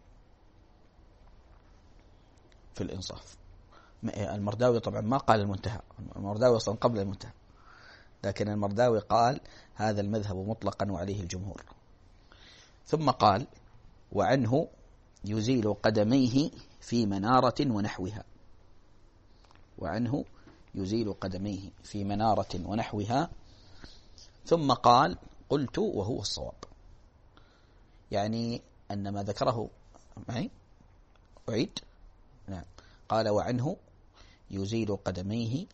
[SPEAKER 2] في الإنصاف. المرداوي طبعا ما قال المنتهى، المرداوي أصلا قبل المنتهى، لكن المرداوي قال هذا المذهب مطلقا وعليه الجمهور. ثم قال: وعنه يزيل قدميه في منارة ونحوها. وعنه يزيل قدميه في منارة ونحوها. ثم قال: قلت وهو الصواب. يعني أن ما ذكره معي أعيد. نعم. قال: وعنه يزيل قدميه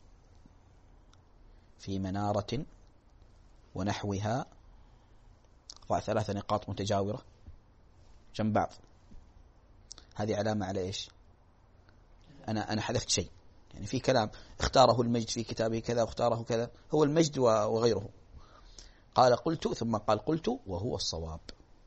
[SPEAKER 2] في منارة ونحوها. ثلاث نقاط متجاورة جنب بعض. هذه علامة على إيش؟ أنا أنا حذفت شيء، يعني في كلام اختاره المجد في كتابه كذا واختاره كذا، هو المجد وغيره. قال: قلت، ثم قال: قلت وهو الصواب.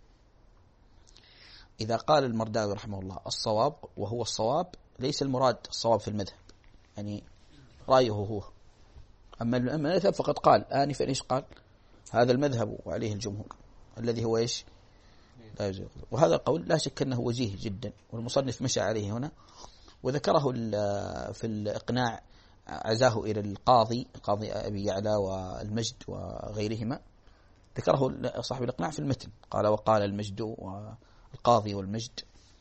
[SPEAKER 2] إذا قال المرداوي رحمه الله الصواب وهو الصواب، ليس المراد الصواب في المذهب، يعني رأيه هو. أما المذهب فقد قال آنفا إيش قال؟ هذا المذهب وعليه الجمهور الذي هو إيش؟ لا يجوز. وهذا القول لا شك أنه وجيه جدا، والمصنف مشى عليه هنا وذكره في الإقناع، عزاه إلى القاضي قاضي أبي يعلى والمجد وغيرهما، ذكره صاحب الإقناع في المتن. قال: وقال المجد والقاضي والمجد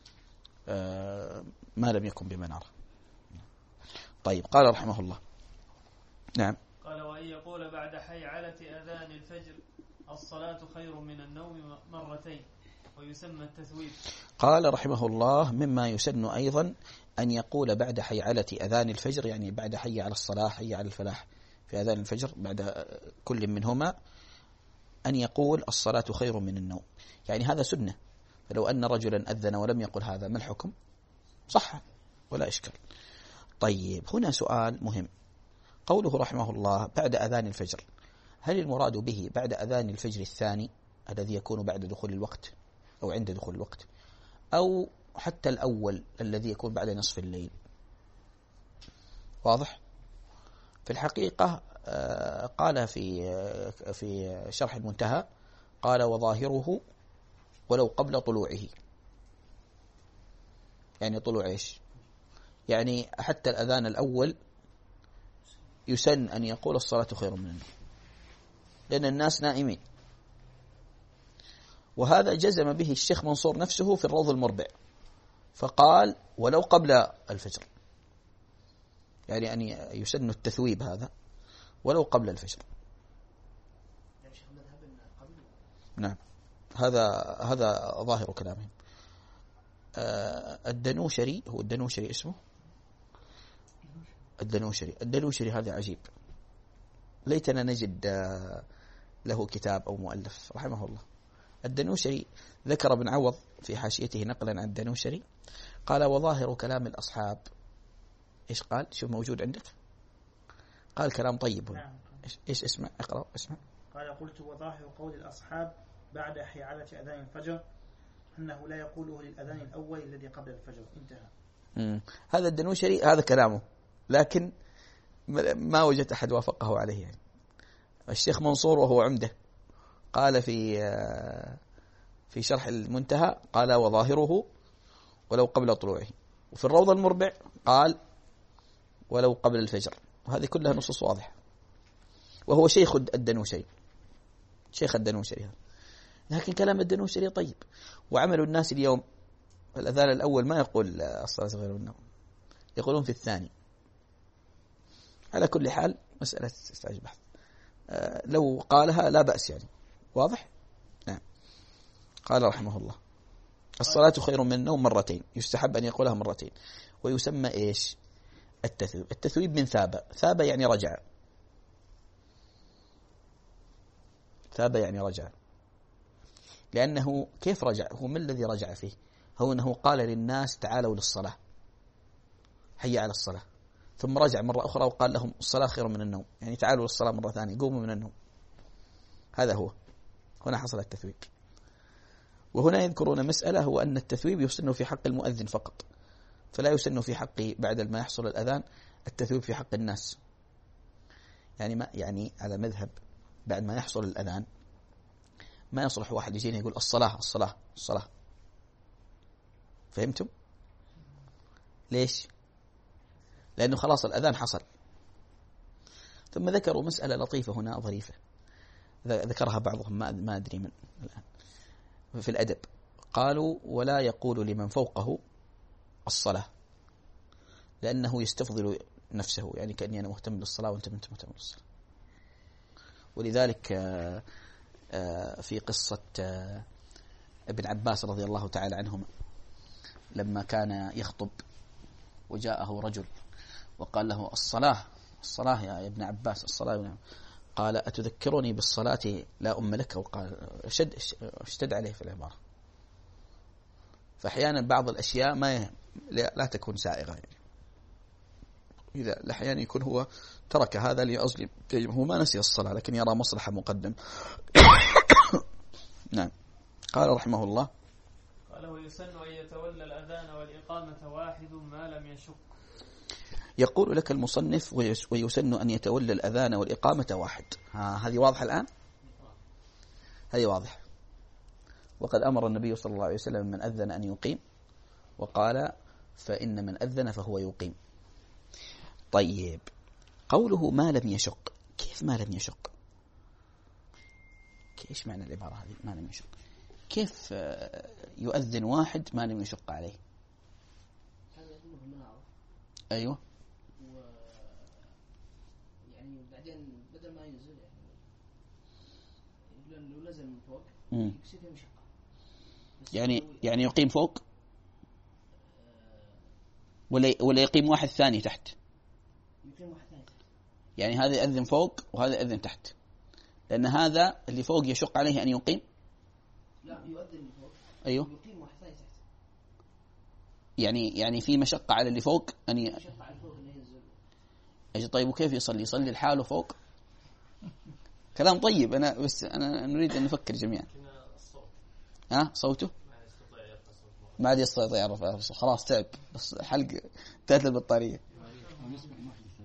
[SPEAKER 2] ما لم يكن بمنارة. طيب، قال رحمه الله. نعم.
[SPEAKER 1] قال: وإن يقول بعد حيعلة أذان الفجر الصلاة خير من النوم مرتين، ويسمى التثويب.
[SPEAKER 2] قال رحمه الله: مما يسن أيضا أن يقول بعد حيعلة أذان الفجر، يعني بعد حي على الصلاة حي على الفلاح في أذان الفجر، بعد كل منهما أن يقول الصلاة خير من النوم، يعني هذا سنة. فلو أن رجلا أذن ولم يقل هذا ما الحكم؟ صح ولا إشكال. طيب، هنا سؤال مهم. قوله رحمه الله بعد أذان الفجر، هل المراد به بعد أذان الفجر الثاني الذي يكون بعد دخول الوقت أو عند دخول الوقت، أو حتى الأول الذي يكون بعد نصف الليل؟ واضح؟ في الحقيقة قال في في شرح المنتهى قال وظاهره ولو قبل طلوعه. يعني طلوع إيش؟ يعني حتى الأذان الأول يسن أن يقول الصلاة خير من النوم، لأن الناس نائمين. وهذا جزم به الشيخ منصور نفسه في الروض المربع، فقال ولو قبل الفجر، يعني أن يسن التثويب هذا ولو قبل الفجر. نعم، هذا هذا ظاهر كلامهم. الدنوشري، هو الدنوشري اسمه الدنوشري الدنوشري هذا عجيب، ليتنا نجد له كتاب أو مؤلف رحمه الله. الدنوشري ذكر ابن عوض في حاشيته نقلا عن الدنوشري قال وظاهر كلام الأصحاب إيش قال؟ شوف موجود عندك، قال كلام طيب هنا.
[SPEAKER 4] نعم.
[SPEAKER 2] إيش اسمع اقرأ اسمع.
[SPEAKER 4] قال قلت وظاهر قول الأصحاب بعد حيالة أذان الفجر أنه لا يقوله للأذان الأول الذي قبل الفجر. انتهى.
[SPEAKER 2] مم. هذا الدنوشري هذا كلامه، لكن ما وجدت أحد وافقه عليه. يعني الشيخ منصور وهو عمده قال في في شرح المنتهى قال وظاهره ولو قبل طلوعه، وفي الروض المربع قال ولو قبل الفجر، وهذه كلها نصوص واضحة. وهو شيخ الدنوشري، شيخ الدنوشري هذا. لكن كلام الدنوشري طيب. وعمل الناس اليوم الأذان الأول ما يقول الصلاة غير النوم، يقولون في الثاني. على كل حال مسألة تحتاج بحث. أه لو قالها لا بأس يعني. واضح؟ نعم. قال رحمه الله الصلاة خير من النوم مرتين، يستحب أن يقولها مرتين. ويسمى إيش؟ التثويب. التثويب من ثاب، ثاب يعني رجع، ثاب يعني رجع. لأنه كيف رجع؟ هو من الذي رجع فيه؟ هو أنه قال للناس تعالوا للصلاة، حي على الصلاة، ثم رجع مرة أخرى وقال لهم الصلاة خير من النوم، يعني تعالوا للصلاة مرة ثانية، قوموا من النوم. هذا هو، هنا حصل التثويب. وهنا يذكرون مسألة، هو أن التثويب يسن في حق المؤذن فقط، فلا يسن في حق بعد ما يحصل الأذان التثويب في حق الناس. يعني ما يعني على مذهب بعد ما يحصل الأذان ما يصلح واحد يجينا يقول الصلاة الصلاة الصلاة. فهمتم؟ ليش؟ لأنه خلاص الأذان حصل. ثم ذكروا مسألة لطيفة هنا ظريفة ذكرها بعضهم ما ما أدري من الآن في الأدب. قالوا ولا يقول لمن فوقه الصلاة، لأنه يستفضل نفسه، يعني كأني أنا مهتم بالصلاة وأنت ما أنت مهتم بالصلاة. ولذلك في قصة ابن عباس رضي الله تعالى عنهما لما كان يخطب وجاءه رجل وقال له الصلاة الصلاة يا ابن عباس الصلاة يا ابن عباس. قال أتذكرني بالصلاة لا أم لك؟ وقال اشتد اشتد عليه في العبارة. فأحيانا بعض الأشياء ما لا تكون سائغة، يعني إذا الأحيان يكون هو ترك هذا لأصل هو ما نسي الصلاة لكن يرى مصلحة مقدم. نعم. قال رحمه الله
[SPEAKER 1] قال ويسن أن يتولى الأذان والإقامة واحد ما لم يشق.
[SPEAKER 2] يقول لك المصنف ويسن أن يتولى الأذان والإقامة واحد. ها هذه واضحة الآن؟ هذه واضح. وقد أمر النبي صلى الله عليه وسلم من أذن أن يقيم، وقال فإن من أذن فهو يقيم. طيب قوله ما لم يشق، كيف ما لم يشق؟ إيش معنى العبارة هذه ما لم يشق؟ كيف يؤذن واحد ما لم يشق عليه؟ أيوة.
[SPEAKER 5] و يعني بعدين بدل ما ينزل يعني لو نزل من فوق يصير فيه مشقة.
[SPEAKER 2] يعني يعني يقيم فوق ولا ولا يقيم واحد ثاني تحت؟
[SPEAKER 5] يقيم واحد ثاني تحت.
[SPEAKER 2] يعني هذا يأذن فوق وهذا يأذن تحت، لأن هذا اللي فوق يشق عليه أن يقيم.
[SPEAKER 5] لا يؤذن فوق.
[SPEAKER 2] أيوه.
[SPEAKER 5] يقيم واحد ثاني تحت.
[SPEAKER 2] يعني يعني في مشقة على اللي فوق أن ي...
[SPEAKER 5] مشقة على الفوق إنه ينزل.
[SPEAKER 2] أجل طيب وكيف يصلي؟ يصلي الحاله فوق؟ كلام طيب. أنا بس أنا نريد أن نفكر جميعا. ها صوته؟ ما عاد يستطيع يعرف، خلاص تعب، بس حلق انتهت البطارية.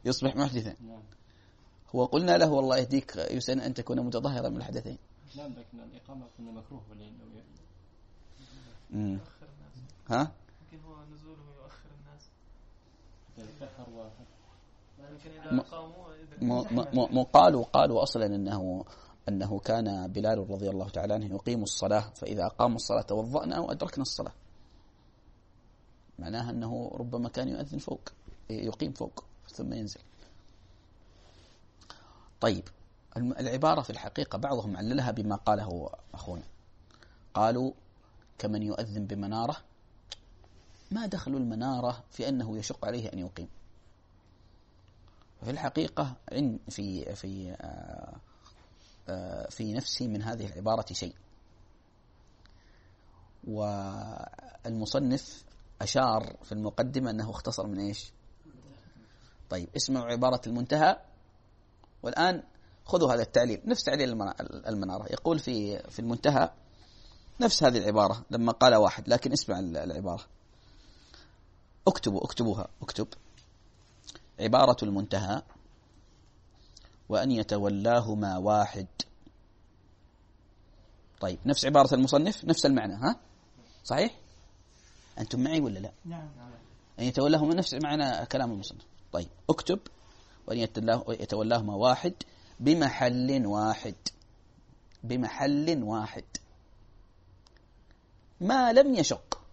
[SPEAKER 2] يصبح محدثا.
[SPEAKER 6] نعم.
[SPEAKER 2] هو قلنا له والله يهديك يسن أن تكون متطهرا من الحدثين.
[SPEAKER 6] نعم لكن الإقامة كنا مكروه ولا لو
[SPEAKER 2] مم.
[SPEAKER 1] يؤخر الناس.
[SPEAKER 2] ها؟
[SPEAKER 1] يمكن هو نزوله يؤخر الناس.
[SPEAKER 6] يتأخر واحد.
[SPEAKER 1] يمكن إذا
[SPEAKER 2] م-
[SPEAKER 1] قاموا يدرك.
[SPEAKER 2] م- م- م- قالوا قالوا أصلا أنه أنه كان بلال رضي الله تعالى عنه يقيم الصلاة، فإذا أقام الصلاة توضأنا وأدركنا الصلاة. معناها أنه ربما كان يؤذن فوق، يقيم فوق ثم ينزل. طيب الم- العبارة في الحقيقة بعضهم عللها بما قاله أخونا، قالوا كمن يؤذن بمنارة. ما دخل المنارة في أنه يشق عليه أن يقيم؟ في الحقيقة عن في في آه آه في نفسي من هذه العبارة شيء، والمصنف أشار في المقدمة أنه اختصر من إيش؟ طيب اسمعوا عبارة المنتهى، والآن خذوا هذا التعليل نفس تعليل المنارة. يقول في في المنتهى نفس هذه العبارة لما قال واحد، لكن اسمع العبارة، اكتبوا اكتبوها اكتب عبارة المنتهى وأن يتولاهما واحد. طيب نفس عبارة المصنف نفس المعنى، ها صحيح؟ أنتم معي ولا لا؟
[SPEAKER 4] نعم.
[SPEAKER 2] أن يتولاهما نفس معنى كلام المصنف. طيب اكتب وأن يتولاهما واحد بمحل واحد، بمحل واحد ما لم يشق.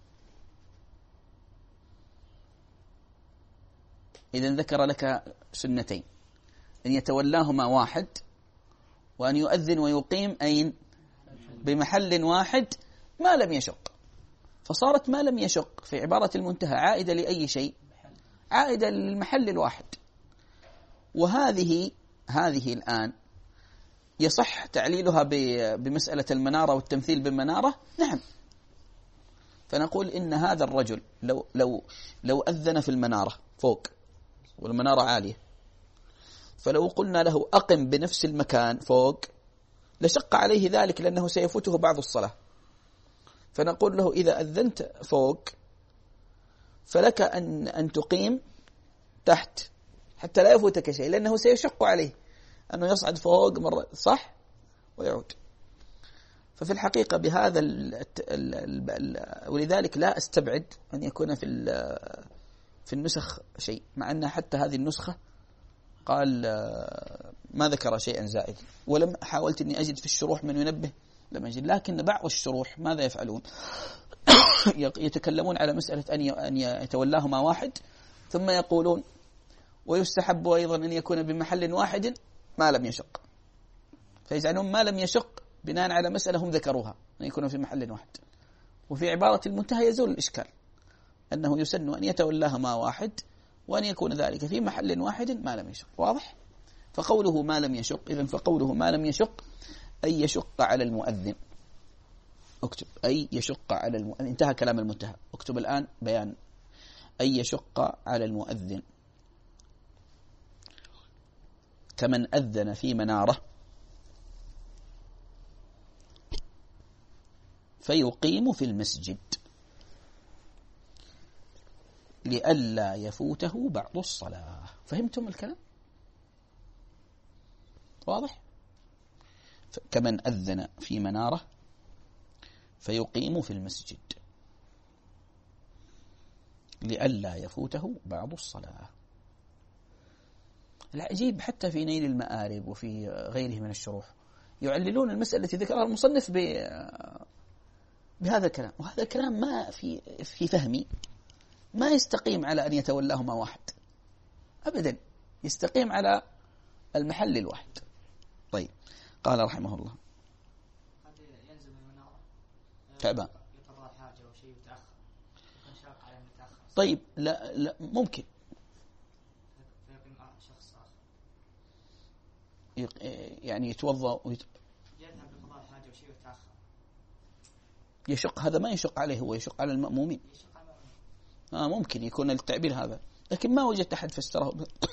[SPEAKER 2] إذن ذكر لك سنتين، أن يتولاهما واحد وأن يؤذن ويقيم أين؟ بمحل واحد ما لم يشق. فصارت ما لم يشق في عبارة المنتهى عائدة لأي شيء؟ عائدة للمحل الواحد. وهذه هذه الآن يصح تعليلها بمسألة المنارة والتمثيل بالمنارة؟ نعم. فنقول إن هذا الرجل لو لو لو أذن في المنارة فوق والمنارة عالية، فلو قلنا له أقم بنفس المكان فوق لشق عليه ذلك، لأنه سيفوته بعض الصلاة. فنقول له إذا أذنت فوق فلك أن أن تقيم تحت حتى لا يفوتك شيء، لأنه سيشق عليه أنه يصعد فوق مرة صح ويعود. ففي الحقيقة بهذا ال ال ال ال ولذلك لا أستبعد أن يكون في في النسخ شيء، مع أن حتى هذه النسخة قال ما ذكر شيئا زائد، ولم حاولت أني أجد في الشروح من ينبه لم أجد. لكن بعض الشروح ماذا يفعلون؟ يتكلمون على مسألة أن يتولاهما واحد، ثم يقولون ويستحب أيضا أن يكون بمحل واحد ما لم يشق، فيجعلون ما لم يشق بناء على مسألة هم ذكروها أن يكون في محل واحد. وفي عبارة المنتهى يزول الإشكال، أنه يسن أن يتولاهما واحد وأن يكون ذلك في محل واحد ما لم يشق. واضح؟ فقوله ما لم يشق، إذن فقوله ما لم يشق أي يشق على المؤذن. اكتب أي يشق على المؤذن. انتهى كلام المنتهى. اكتب الآن بيان أي يشق على المؤذن كمن أذن في منارة فيقيم في المسجد لئلا يفوته بعض الصلاة. فهمتم الكلام؟ واضح؟ كمن أذن في منارة فيقيم في المسجد لئلا يفوته بعض الصلاة. العجيب حتى في نيل المآرب وفي غيره من الشروح يعللون المسألة التي ذكرها المصنف بهذا الكلام، وهذا الكلام ما في في فهمي ما يستقيم على أن يتولاهما واحد أبدا، يستقيم على المحل الواحد. طيب قال رحمه الله
[SPEAKER 7] قد ينزل من المنارة
[SPEAKER 2] تعبان
[SPEAKER 7] يقضى حاجة أو شيء يتأخر، يكون شاق على أن يتأخر.
[SPEAKER 2] طيب لا لا ممكن
[SPEAKER 7] فيقيم شخص آخر
[SPEAKER 2] يعني يتوضأ ويت...
[SPEAKER 7] يذهب لقضاء حاجة أو شيء يتأخر.
[SPEAKER 2] يشق، هذا ما يشق عليه، هو يشق على المأمومين.
[SPEAKER 7] يشق على
[SPEAKER 2] آه ممكن يكون التعبير هذا، لكن ما وجدت أحد فسره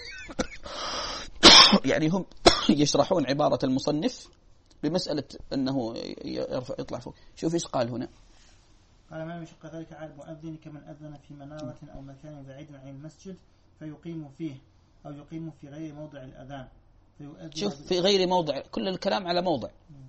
[SPEAKER 2] يعني هم يشرحون عبارة المصنف بمسألة أنه يرفع يطلع فوق. شوف إيش قال هنا.
[SPEAKER 4] قال ما يشق ذلك على المؤذن كمن أذن في منارة أو مكان بعيد عن المسجد فيقيم فيه أو يقيم في غير موضع الأذان فيؤذن.
[SPEAKER 2] شوف في غير موضع، كل الكلام على موضع.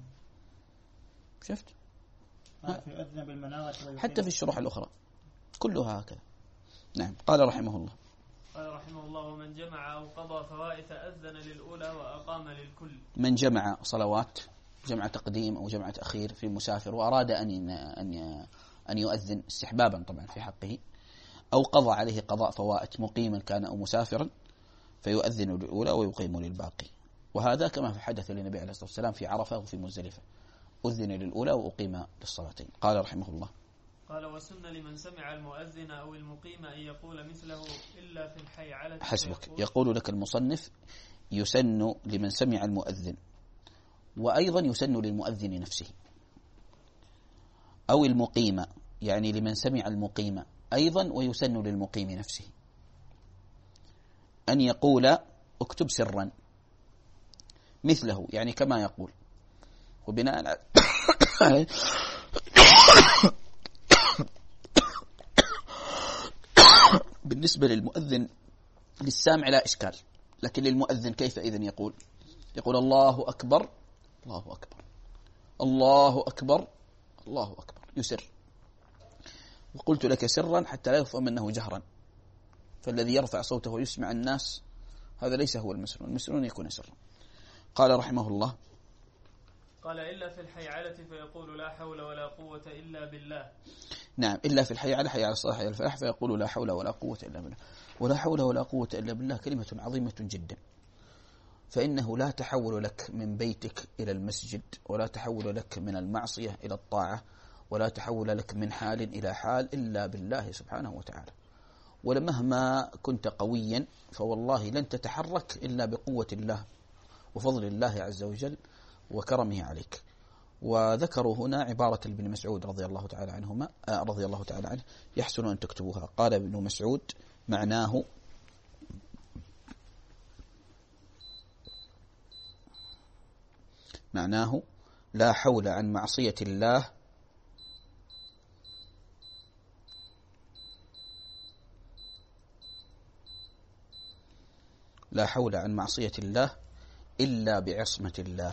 [SPEAKER 2] شفت
[SPEAKER 4] آه فيؤذن بالمنارة
[SPEAKER 2] حتى في الشروح الأخرى كلها هكذا. نعم. قال رحمه الله
[SPEAKER 1] قال رحمه الله ومن جمع أو قضى فوائت أذن للأولى وأقام للكل.
[SPEAKER 2] من جمع صلوات، جمع تقديم أو جمع تأخير في مسافر وأراد أن أن أن يؤذن استحبابا طبعا في حقه، أو قضى عليه قضاء فوائت مقيما كان أو مسافرا فيؤذن للأولى ويقيم للباقي. وهذا كما في حدث للنبي عليه الصلاة والسلام في عرفة وفي مزدلفة، أذن للأولى وأقيم للصلاتين. قال رحمه الله
[SPEAKER 1] قال وسن لمن سمع المؤذن أو المقيم أن يقول مثله إلا في الحي على.
[SPEAKER 2] حسبك. يقول لك المصنف يسن لمن سمع المؤذن، وأيضا يسن للمؤذن نفسه، أو المقيم، يعني لمن سمع المقيم أيضا ويسن للمقيم نفسه أن يقول اكتب سرا مثله، يعني كما يقول. وبناء على بالنسبة للمؤذن للسامع لا إشكال، لكن للمؤذن كيف إذن يقول؟ يقول الله أكبر الله أكبر الله أكبر الله أكبر، يسر. وقلت لك سرا حتى لا يفهم أنه جهرا، فالذي يرفع صوته ويسمع الناس هذا ليس هو المسنون، المسنون يكون سرا. قال رحمه الله
[SPEAKER 1] قال إلا في الحيعلة فيقول لا حول ولا قوة إلا بالله.
[SPEAKER 2] نعم، إلا في الحيعلة، حي على الصلاة حي على الفلاح، فيقول لا حول ولا قوة إلا بالله. ولا حول ولا قوة إلا بالله كلمة عظيمة جدا، فإنه لا تحول لك من بيتك إلى المسجد، ولا تحول لك من المعصية إلى الطاعة، ولا تحول لك من حال إلى حال إلا بالله سبحانه وتعالى. ولمهما كنت قويا فوالله لن تتحرك إلا بقوة الله وفضل الله عز وجل وكرمه عليك. وذكروا هنا عبارة ابن مسعود رضي الله تعالى عنهما آه رضي الله تعالى عنه، يحسن أن تكتبوها. قال ابن مسعود معناه معناه لا حول عن معصية الله لا حول عن معصية الله إلا بعصمة الله،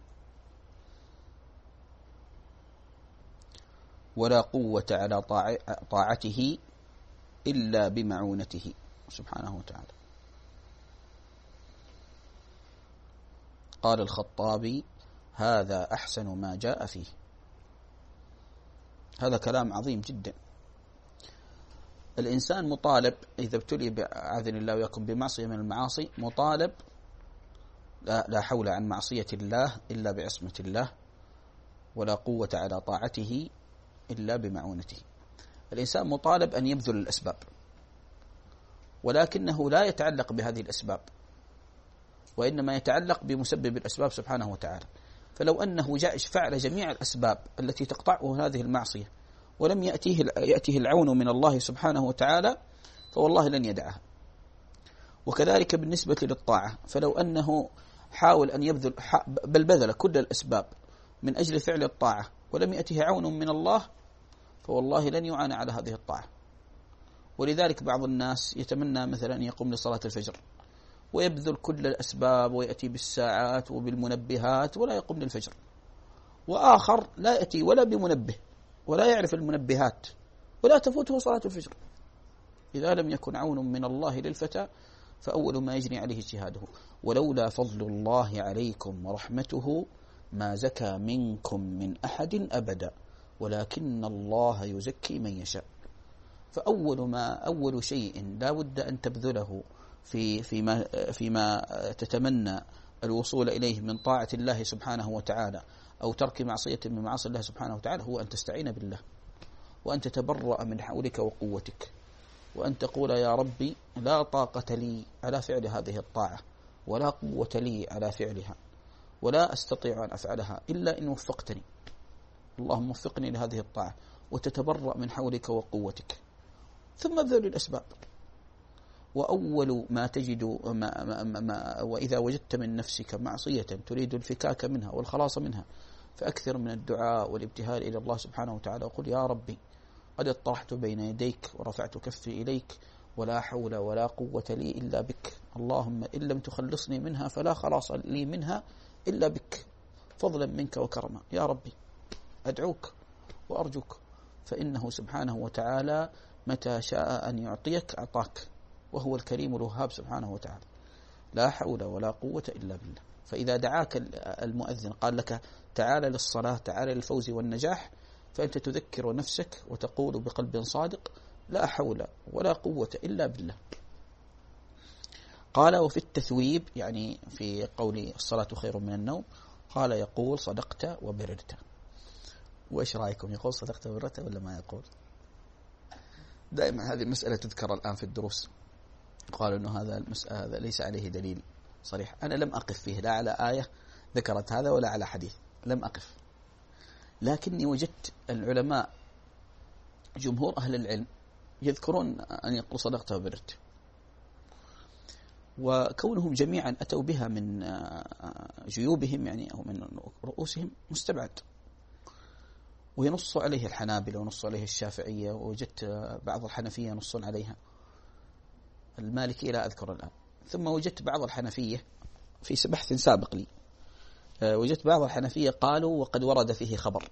[SPEAKER 2] ولا قوة على طاعته إلا بمعونته سبحانه وتعالى. قال الخطابي هذا أحسن ما جاء فيه. هذا كلام عظيم جدا. الإنسان مطالب إذا ابتلي بأعاذنا الله ويكون بمعصية من المعاصي، مطالب لا, لا حول عن معصية الله إلا بعصمة الله، ولا قوة على طاعته إلا بمعونته. الإنسان مطالب أن يبذل الأسباب، ولكنه لا يتعلق بهذه الأسباب، وإنما يتعلق بمسبب الأسباب سبحانه وتعالى. فلو أنه جاء فعل جميع الأسباب التي تقطعه هذه المعصية ولم يأتيه يأتيه العون من الله سبحانه وتعالى فوالله لن يدعها. وكذلك بالنسبة للطاعة، فلو أنه حاول أن يبذل بل بذل كل الأسباب من أجل فعل الطاعة ولم يأته عون من الله فوالله لن يعان على هذه الطاعة. ولذلك بعض الناس يتمنى مثلا أن يقوم لصلاة الفجر ويبذل كل الأسباب ويأتي بالساعات وبالمنبهات ولا يقوم للفجر، وآخر لا يأتي ولا بمنبه ولا يعرف المنبهات ولا تفوته صلاة الفجر. إذا لم يكن عون من الله للفتى فأول ما يجري عليه اجتهاده. ولولا فضل الله عليكم ورحمته ما زكى منكم من أحد أبدا ولكن الله يزكي من يشاء. فأول ما أول شيء لا بد أن تبذله في فيما فيما تتمنى الوصول إليه من طاعة الله سبحانه وتعالى أو ترك معصية من معاصي الله سبحانه وتعالى هو أن تستعين بالله، وأن تتبرأ من حولك وقوتك، وأن تقول يا ربي لا طاقة لي على فعل هذه الطاعة ولا قوة لي على فعلها ولا أستطيع أن أفعلها إلا إن وفقتني، اللهم وفقني لهذه الطاعة، وتتبرأ من حولك وقوتك. ثم ابذل الأسباب. وأول ما تجد ما ما ما وإذا وجدت من نفسك معصية تريد الفكاك منها والخلاص منها فأكثر من الدعاء والابتهال إلى الله سبحانه وتعالى وقل يا ربي قد اطرحت بين يديك ورفعت كفي إليك ولا حول ولا قوة لي إلا بك. اللهم إن لم تخلصني منها فلا خلاص لي منها إلا بك فضلا منك وكرما. يا ربي أدعوك وأرجوك، فإنه سبحانه وتعالى متى شاء أن يعطيك أعطاك، وهو الكريم الوهاب سبحانه وتعالى، لا حول ولا قوة إلا بالله. فإذا دعاك المؤذن قال لك تعال للصلاة، تعال للفوز والنجاح، فأنت تذكر نفسك وتقول بقلب صادق لا حول ولا قوة إلا بالله. قال وفي التثويب يعني في قول الصلاة خير من النوم، قال يقول صدقت وبررت. وإيش رأيكم، يقول صدقت وبررت ولا ما يقول؟ دائما هذه المسألة تذكر الآن في الدروس، قالوا أنه هذا المسألة هذا ليس عليه دليل صريح. أنا لم أقف فيه لا على آية ذكرت هذا ولا على حديث، لم أقف، لكني وجدت العلماء جمهور أهل العلم يذكرون أن يقول صدقت وبررت، وكونهم جميعا أتوا بها من جيوبهم يعني أو من رؤوسهم مستبعد، وينص عليه الحنابلة ونص عليه الشافعية، ووجدت بعض الحنفية ينصون عليها، المالكية لا أذكر الآن. ثم وجدت بعض الحنفية في بحث سابق لي، وجدت بعض الحنفية قالوا وقد ورد فيه خبر،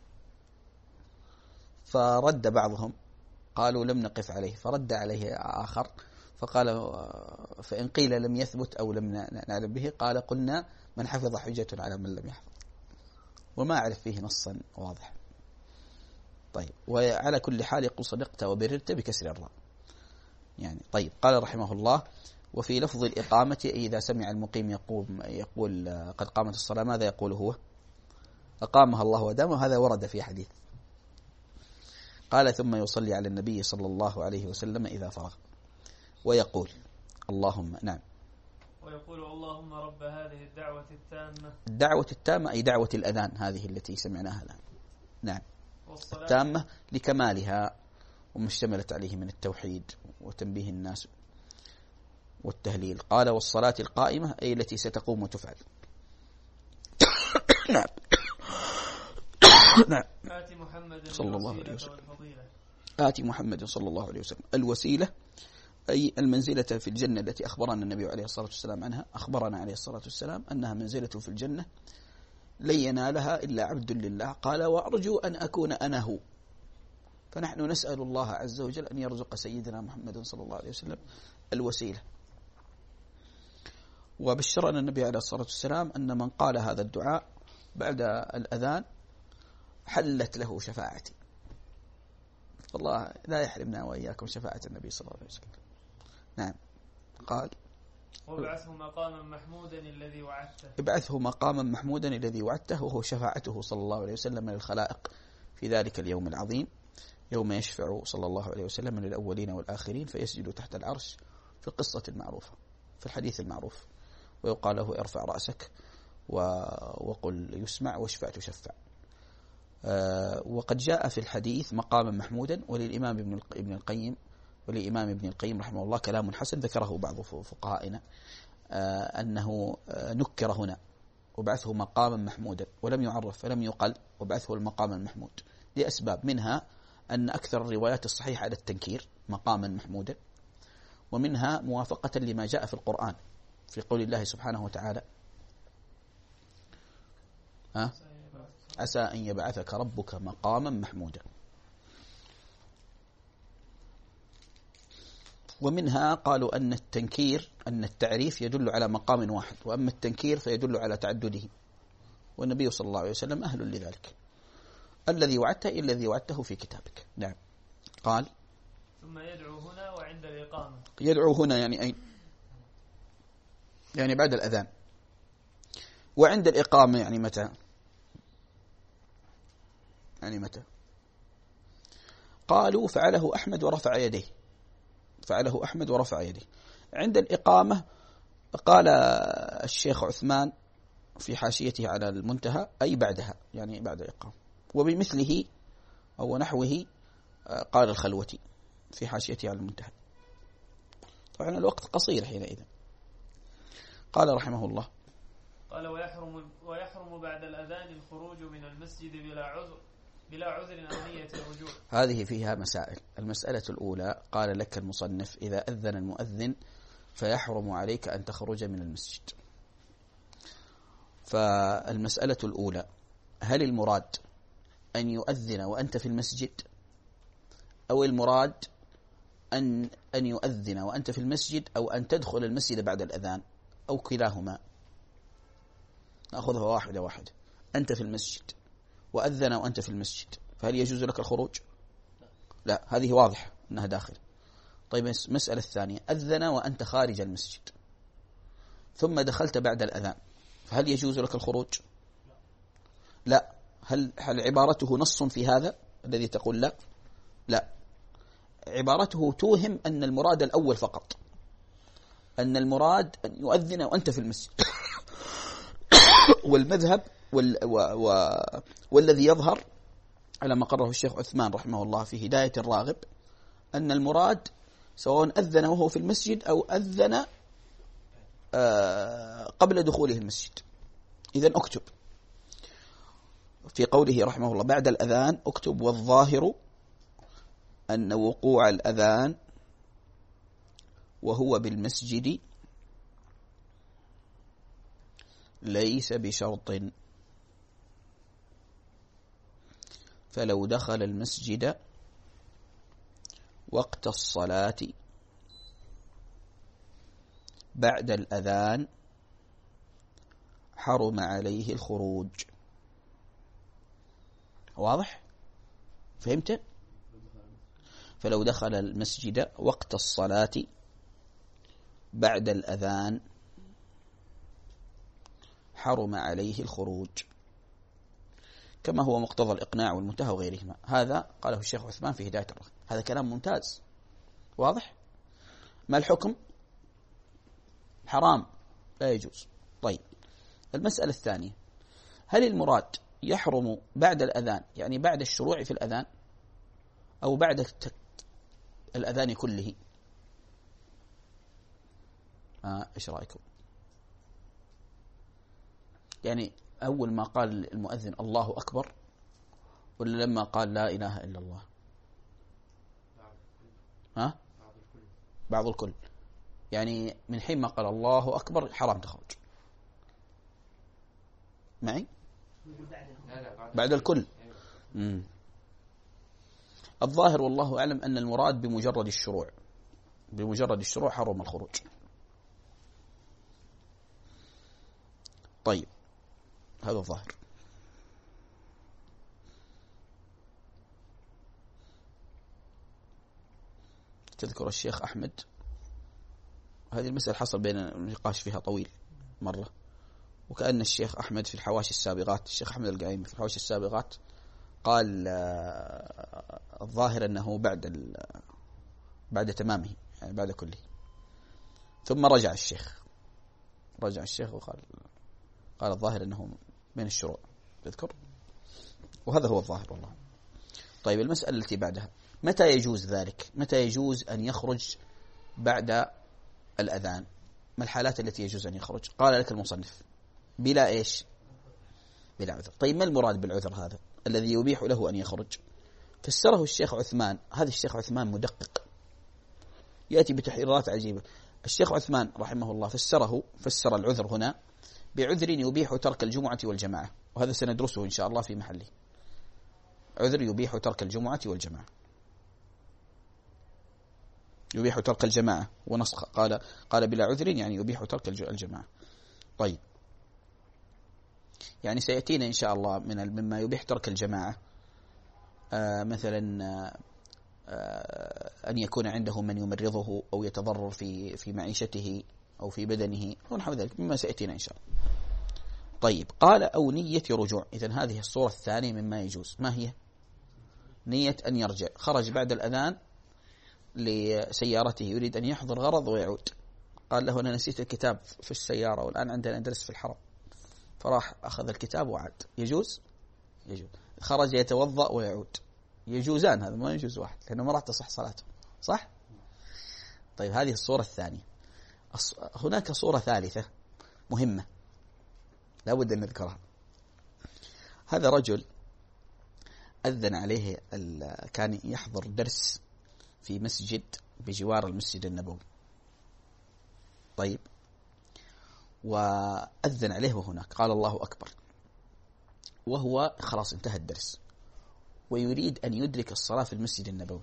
[SPEAKER 2] فرد بعضهم قالوا لم نقف عليه، فرد عليه آخر فقال فإن قيل لم يثبت أو لم نعلم به قال قلنا من حفظ حجة على من لم يحفظ، وما أعرف فيه نصا واضح. طيب، وعلى كل حال يقول صدقت وبررت بكسر الراء يعني. طيب، قال رحمه الله وفي لفظ الإقامة إذا سمع المقيم يقوم يقول قد قامت الصلاة، ماذا يقول هو؟ أقامها الله ودامها، هذا ورد في حديث. قال ثم يصلي على النبي صلى الله عليه وسلم إذا فرغ ويقول اللهم نعم
[SPEAKER 1] ويقول اللهم رب هذه الدعوة التامة.
[SPEAKER 2] الدعوة التامة أي دعوة الأذان هذه التي سمعناها الآن، نعم، التامة لكمالها وما اشتملت عليه من التوحيد وتنبيه الناس والتهليل. قال والصلاة القائمة أي التي ستقوم وتفعل. نعم نعم.
[SPEAKER 1] آتي محمد
[SPEAKER 2] صلى الله عليه وسلم
[SPEAKER 1] والفضيلة.
[SPEAKER 2] آتي محمد صلى الله عليه وسلم الوسيلة أي المنزلة في الجنة التي أخبرنا النبي عليه الصلاة والسلام عنها، أخبرنا عليه الصلاة والسلام أنها منزلة في الجنة لن ينالها إلا عبد لله. قال وأرجو أن أكون أنا هو، فنحن نسأل الله عز وجل أن يرزق سيدنا محمد صلى الله عليه وسلم الوسيلة. وبشرنا النبي عليه الصلاة والسلام أن من قال هذا الدعاء بعد الأذان حلت له شفاعتي. الله لا يحرمنا وإياكم شفاعة النبي صلى الله عليه وسلم. نعم. قال
[SPEAKER 1] وابعثه مقاما محمودا الذي وعدته.
[SPEAKER 2] ابعثه مقاما محمودا الذي وعدته، وهو شفاعته صلى الله عليه وسلم للخلائق في ذلك اليوم العظيم، يوم يشفع صلى الله عليه وسلم من الأولين والآخرين فيسجد تحت العرش في القصة المعروفة في الحديث المعروف، ويقال له ارفع رأسك وقل يسمع واشفع تشفع. أه وقد جاء في الحديث مقاما محمودا، وللإمام ابن القيم وللإمام ابن القيم رحمه الله كلام حسن ذكره بعض فقهائنا أه أنه نكر هنا وبعثه مقاما محمودا، ولم يعرف فلم يقل وبعثه المقام المحمود لأسباب، منها أن أكثر الروايات الصحيحة على التنكير مقاما محمودا، ومنها موافقة لما جاء في القرآن في قول الله سبحانه وتعالى ها عسى أن يبعثك ربك مقاما محمودا. ومنها قالوا أن التنكير أن التعريف يدل على مقام واحد، وأما التنكير فيدل على تعدده، والنبي صلى الله عليه وسلم أهل لذلك. الذي وعدته إلا الذي وعدته في كتابك. نعم. قال
[SPEAKER 1] ثم يدعو هنا وعند الإقامة.
[SPEAKER 2] يدعو هنا يعني أين؟ يعني بعد الأذان. وعند الإقامة يعني متى؟ يعني متى؟ قالوا فعله أحمد ورفع يديه، فعله أحمد ورفع يديه. عند الإقامة قال الشيخ عثمان في حاشيته على المنتهى أي بعدها، يعني بعد الإقامة. وبمثله أو نحوه قال الخلوتي في حاشيته على المنتهى. طبعا الوقت قصير حينئذ. قال رحمه الله
[SPEAKER 1] قال ويحرم, ويحرم بعد الأذان الخروج من المسجد بلا عذر بلا عذر أو نية الرجوع.
[SPEAKER 2] هذه فيها مسائل. المسألة الأولى قال لك المصنف إذا أذن المؤذن فيحرم عليك أن تخرج من المسجد. فالمسألة الأولى: هل المراد أن يؤذن وأنت في المسجد، أو المراد أن أن يؤذن وأنت في المسجد، أو أن تدخل المسجد بعد الأذان، أو كلاهما؟ نأخذها واحدة واحدة. أنت في المسجد وأذن وأنت في المسجد، فهل يجوز لك الخروج؟ لا، هذه واضح أنها داخل. طيب المسألة الثانية: أذن وأنت خارج المسجد ثم دخلت بعد الأذان، فهل يجوز لك الخروج؟ لا. هل هل عبارته نص في هذا الذي تقول لا؟ لا، عبارته توهم أن المراد الأول فقط، أن المراد أن يؤذن وأنت في المسجد. والمذهب وال و و والذي يظهر على ما قرره الشيخ عثمان رحمه الله في هداية الراغب أن المراد سواء أذن وهو في المسجد أو أذن قبل دخوله المسجد. إذن أكتب في قوله رحمه الله بعد الأذان، أكتب: والظاهر أن وقوع الأذان وهو بالمسجد ليس بشرط، فلو دخل المسجد وقت الصلاة بعد الأذان حرم عليه الخروج. واضح؟ فهمت؟ فلو دخل المسجد وقت الصلاة بعد الأذان حرم عليه الخروج، كما هو مقتضى الإقناع والمنتهى وغيرهما. هذا قاله الشيخ عثمان في هداية الراغب. هذا كلام ممتاز واضح. ما الحكم؟ حرام، لا يجوز. طيب المسألة الثانية: هل المراد يحرم بعد الأذان يعني بعد الشروع في الأذان، أو بعد الأذان كله؟ آه إيش رأيكم؟ يعني أول ما قال المؤذن الله أكبر، ولا لما قال لا إله إلا الله؟ ها؟ بعض الكل. يعني من حين ما قال الله أكبر حرام تخرج. معي؟ بعد الكل. مم. الظاهر والله أعلم أن المراد بمجرد الشروع، بمجرد الشروع حرم الخروج. طيب هذا الظاهر. تذكر الشيخ أحمد، هذه المسألة حصل بين النقاش فيها طويل مرة، وكأن الشيخ أحمد في الحواشي السابقات، الشيخ أحمد القايمي في الحواشي السابقات قال الظاهر أنه بعد بعد تمامه، يعني بعد كله. ثم رجع الشيخ رجع الشيخ وقال قال الظاهر أنه من الشروع. تذكر؟ وهذا هو الظاهر والله. طيب المسألة التي بعدها: متى يجوز ذلك؟ متى يجوز أن يخرج بعد الأذان؟ ما الحالات التي يجوز أن يخرج؟ قال لك المصنف: بلا إيش؟ بلا عذر. طيب ما المراد بالعذر هذا الذي يبيح له أن يخرج؟ فسره الشيخ عثمان. هذا الشيخ عثمان مدقق، يأتي بتحريرات عجيبة. الشيخ عثمان رحمه الله فسره فسر العذر هنا بعذر يبيح ترك الجمعة والجماعة، وهذا سندرسه إن شاء الله في محله. عذر يبيح ترك الجمعة والجماعة، يبيح ترك الجماعة ونسخ. قال قال بلا عذر يعني يبيح ترك الجماعة. طيب يعني سيأتينا إن شاء الله من مما يبيح ترك الجماعة آه مثلا آه أن يكون عنده من يمرضه أو يتضرر في في معيشته أو في بدنه ونحو ذلك، مما سيأتينا إن شاء الله. طيب قال: أو نية رجوع. إذن هذه الصورة الثانية مما يجوز. ما هي؟ نية أن يرجع، خرج بعد الأذان لسيارته يريد أن يحضر غرض ويعود، قال له أنا نسيت الكتاب في السيارة والآن عندنا ندرس في الحرم، فراح أخذ الكتاب وعاد. يجوز؟ يجوز. خرج يتوضأ ويعود، يجوزان. هذا ما يجوز واحد، لأنه ما راح تصح صلاته، صح؟ طيب هذه الصورة الثانية. هناك صورة ثالثة مهمة لا بد أن نذكرها. هذا رجل أذن عليه، كان يحضر درس في مسجد بجوار المسجد النبوي، طيب، وأذن عليه وهناك قال الله أكبر، وهو خلاص انتهى الدرس ويريد أن يدرك الصلاة في المسجد النبوي،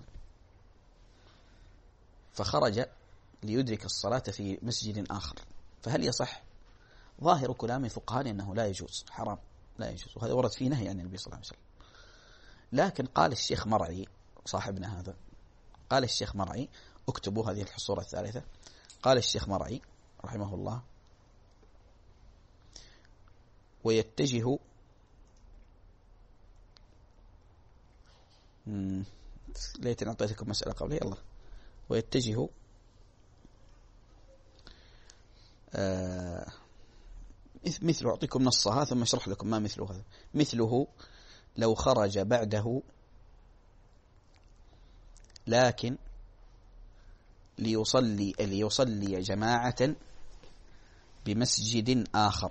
[SPEAKER 2] فخرج ليدرك الصلاة في مسجد آخر، فهل يصح؟ ظاهر كلام الفقهاء أنه لا يجوز، حرام، لا يجوز، وهذا ورد فيه نهي عن النبي صلى الله عليه وسلم. لكن قال الشيخ مرعي صاحبنا هذا، قال الشيخ مرعي، اكتبوا هذه الحصورة الثالثة، قال الشيخ مرعي رحمه الله: ويتجه ليتني أعطيتكم مسألة قبل، يلا، ويتجه آه مثله، أعطيكم نصها ثم أشرح لكم ما مثله هذا. مثله لو خرج بعده لكن ليصلي ليصلي جماعة بمسجد آخر،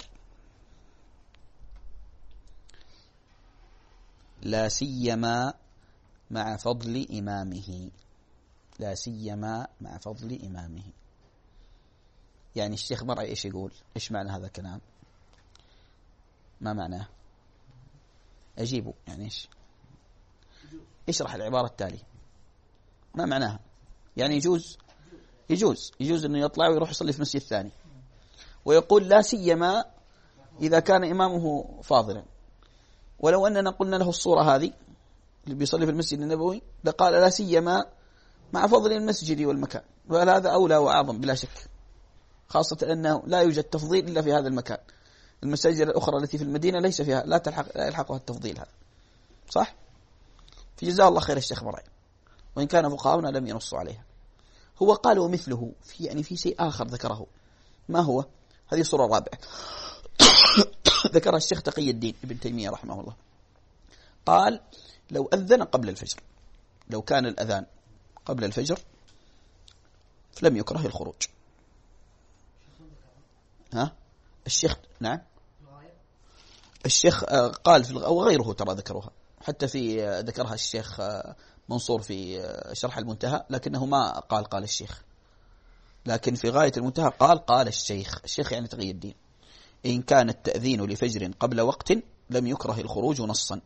[SPEAKER 2] لا سيما مع فضل إمامه، لا سيما مع فضل إمامه. يعني الشيخ مرعي إيش يقول؟ إيش معنى هذا الكلام؟ ما معناه؟ أجيبوا، يعني إيش؟ اشرح العبارة التالية، ما معناها؟ يعني يجوز يجوز يجوز أنه يطلع ويروح يصلي في مسجد ثاني، ويقول لا سيما إذا كان إمامه فاضلا. ولو أننا قلنا له الصورة هذه اللي بيصلي في المسجد النبوي لقال لا سيما مع فضل المسجد والمكان، وهذا أولى وأعظم بلا شك، خاصة أنه لا يوجد تفضيل إلا في هذا المكان. المساجد الأخرى التي في المدينة ليس فيها، لا تلحق لا يلحقها التفضيل هذا، صح؟ فجزاه الله خير الشيخ مرعي، وإن كان فقهاؤنا لم ينصوا عليها. هو قال ومثله في يعني في شيء آخر ذكره، ما هو؟ هذه الصورة الرابعة ذكرها الشيخ تقي الدين ابن تيمية رحمه الله، قال لو أذن قبل الفجر، لو كان الأذان قبل الفجر فلم يكره الخروج. ها الشيخ نعم الشيخ قال في الغ... أو غيره ترى ذكروها، حتى في ذكرها الشيخ منصور في شرح المنتهى، لكنه ما قال قال الشيخ، لكن في غاية المنتهى قال قال الشيخ. الشيخ يعني تقي الدين: إن كان التأذين لفجر قبل وقت لم يكره الخروج نصا.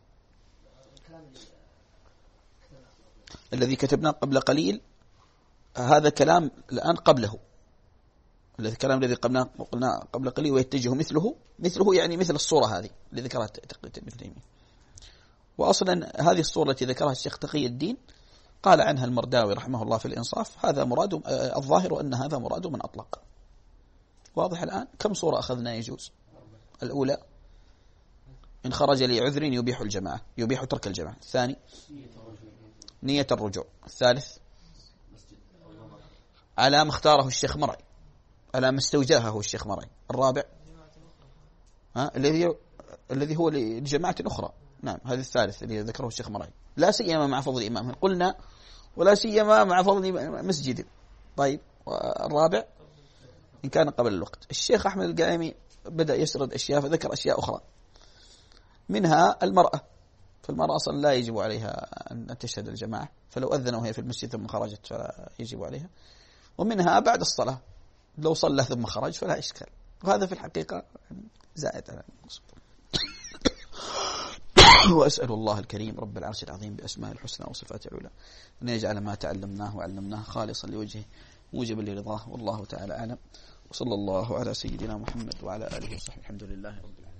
[SPEAKER 2] الذي كتبناه قبل قليل هذا كلام الآن قبله، الذي كلام الذي قلناه قلنا قبل قليل ويتجه مثله، مثله يعني مثل الصورة هذه اللي ذكرها ابن تيمية. وأصلا هذه الصورة التي ذكرها الشيخ تقي الدين قال عنها المرداوي رحمه الله في الإنصاف: هذا مراد الظاهر أن هذا مراد من أطلق. واضح الآن؟ كم صورة أخذنا يجوز؟ الأولى إن خرج لعذر يبيح الجماعة، يبيح ترك الجماعة. الثاني نية الرجوع. الثالث على ما اختاره الشيخ مرعي، على ما استوجاهه الشيخ مرعي. الرابع ها الذي الذي هو لجماعة أخرى. نعم هذا الثالث اللي ذكره الشيخ مرعي، لا سيما مع فضل إمام، قلنا ولا سيما مع فضل مسجد. طيب الرابع إن كان قبل الوقت. الشيخ أحمد القائمي بدأ يسرد أشياء فذكر أشياء أخرى، منها المرأة، فالمرأة أصلا لا يجب عليها أن تشهد الجماعة، فلو أذن وهي في المسجد ثم خرجت فلا يجب عليها. ومنها بعد الصلاة لو صلى ثم خرج فلا إشكال، وهذا في الحقيقة زائد على المقصود. وأسأل الله الكريم رب العرش العظيم بأسماء الحسنى وصفاته العلى أن يجعل ما تعلمناه وعلمناه خالصا لوجهه موجبا لرضاه، والله تعالى أعلم. وصلى الله على سيدنا محمد وعلى آله وصحبه. الحمد لله رب العالمين.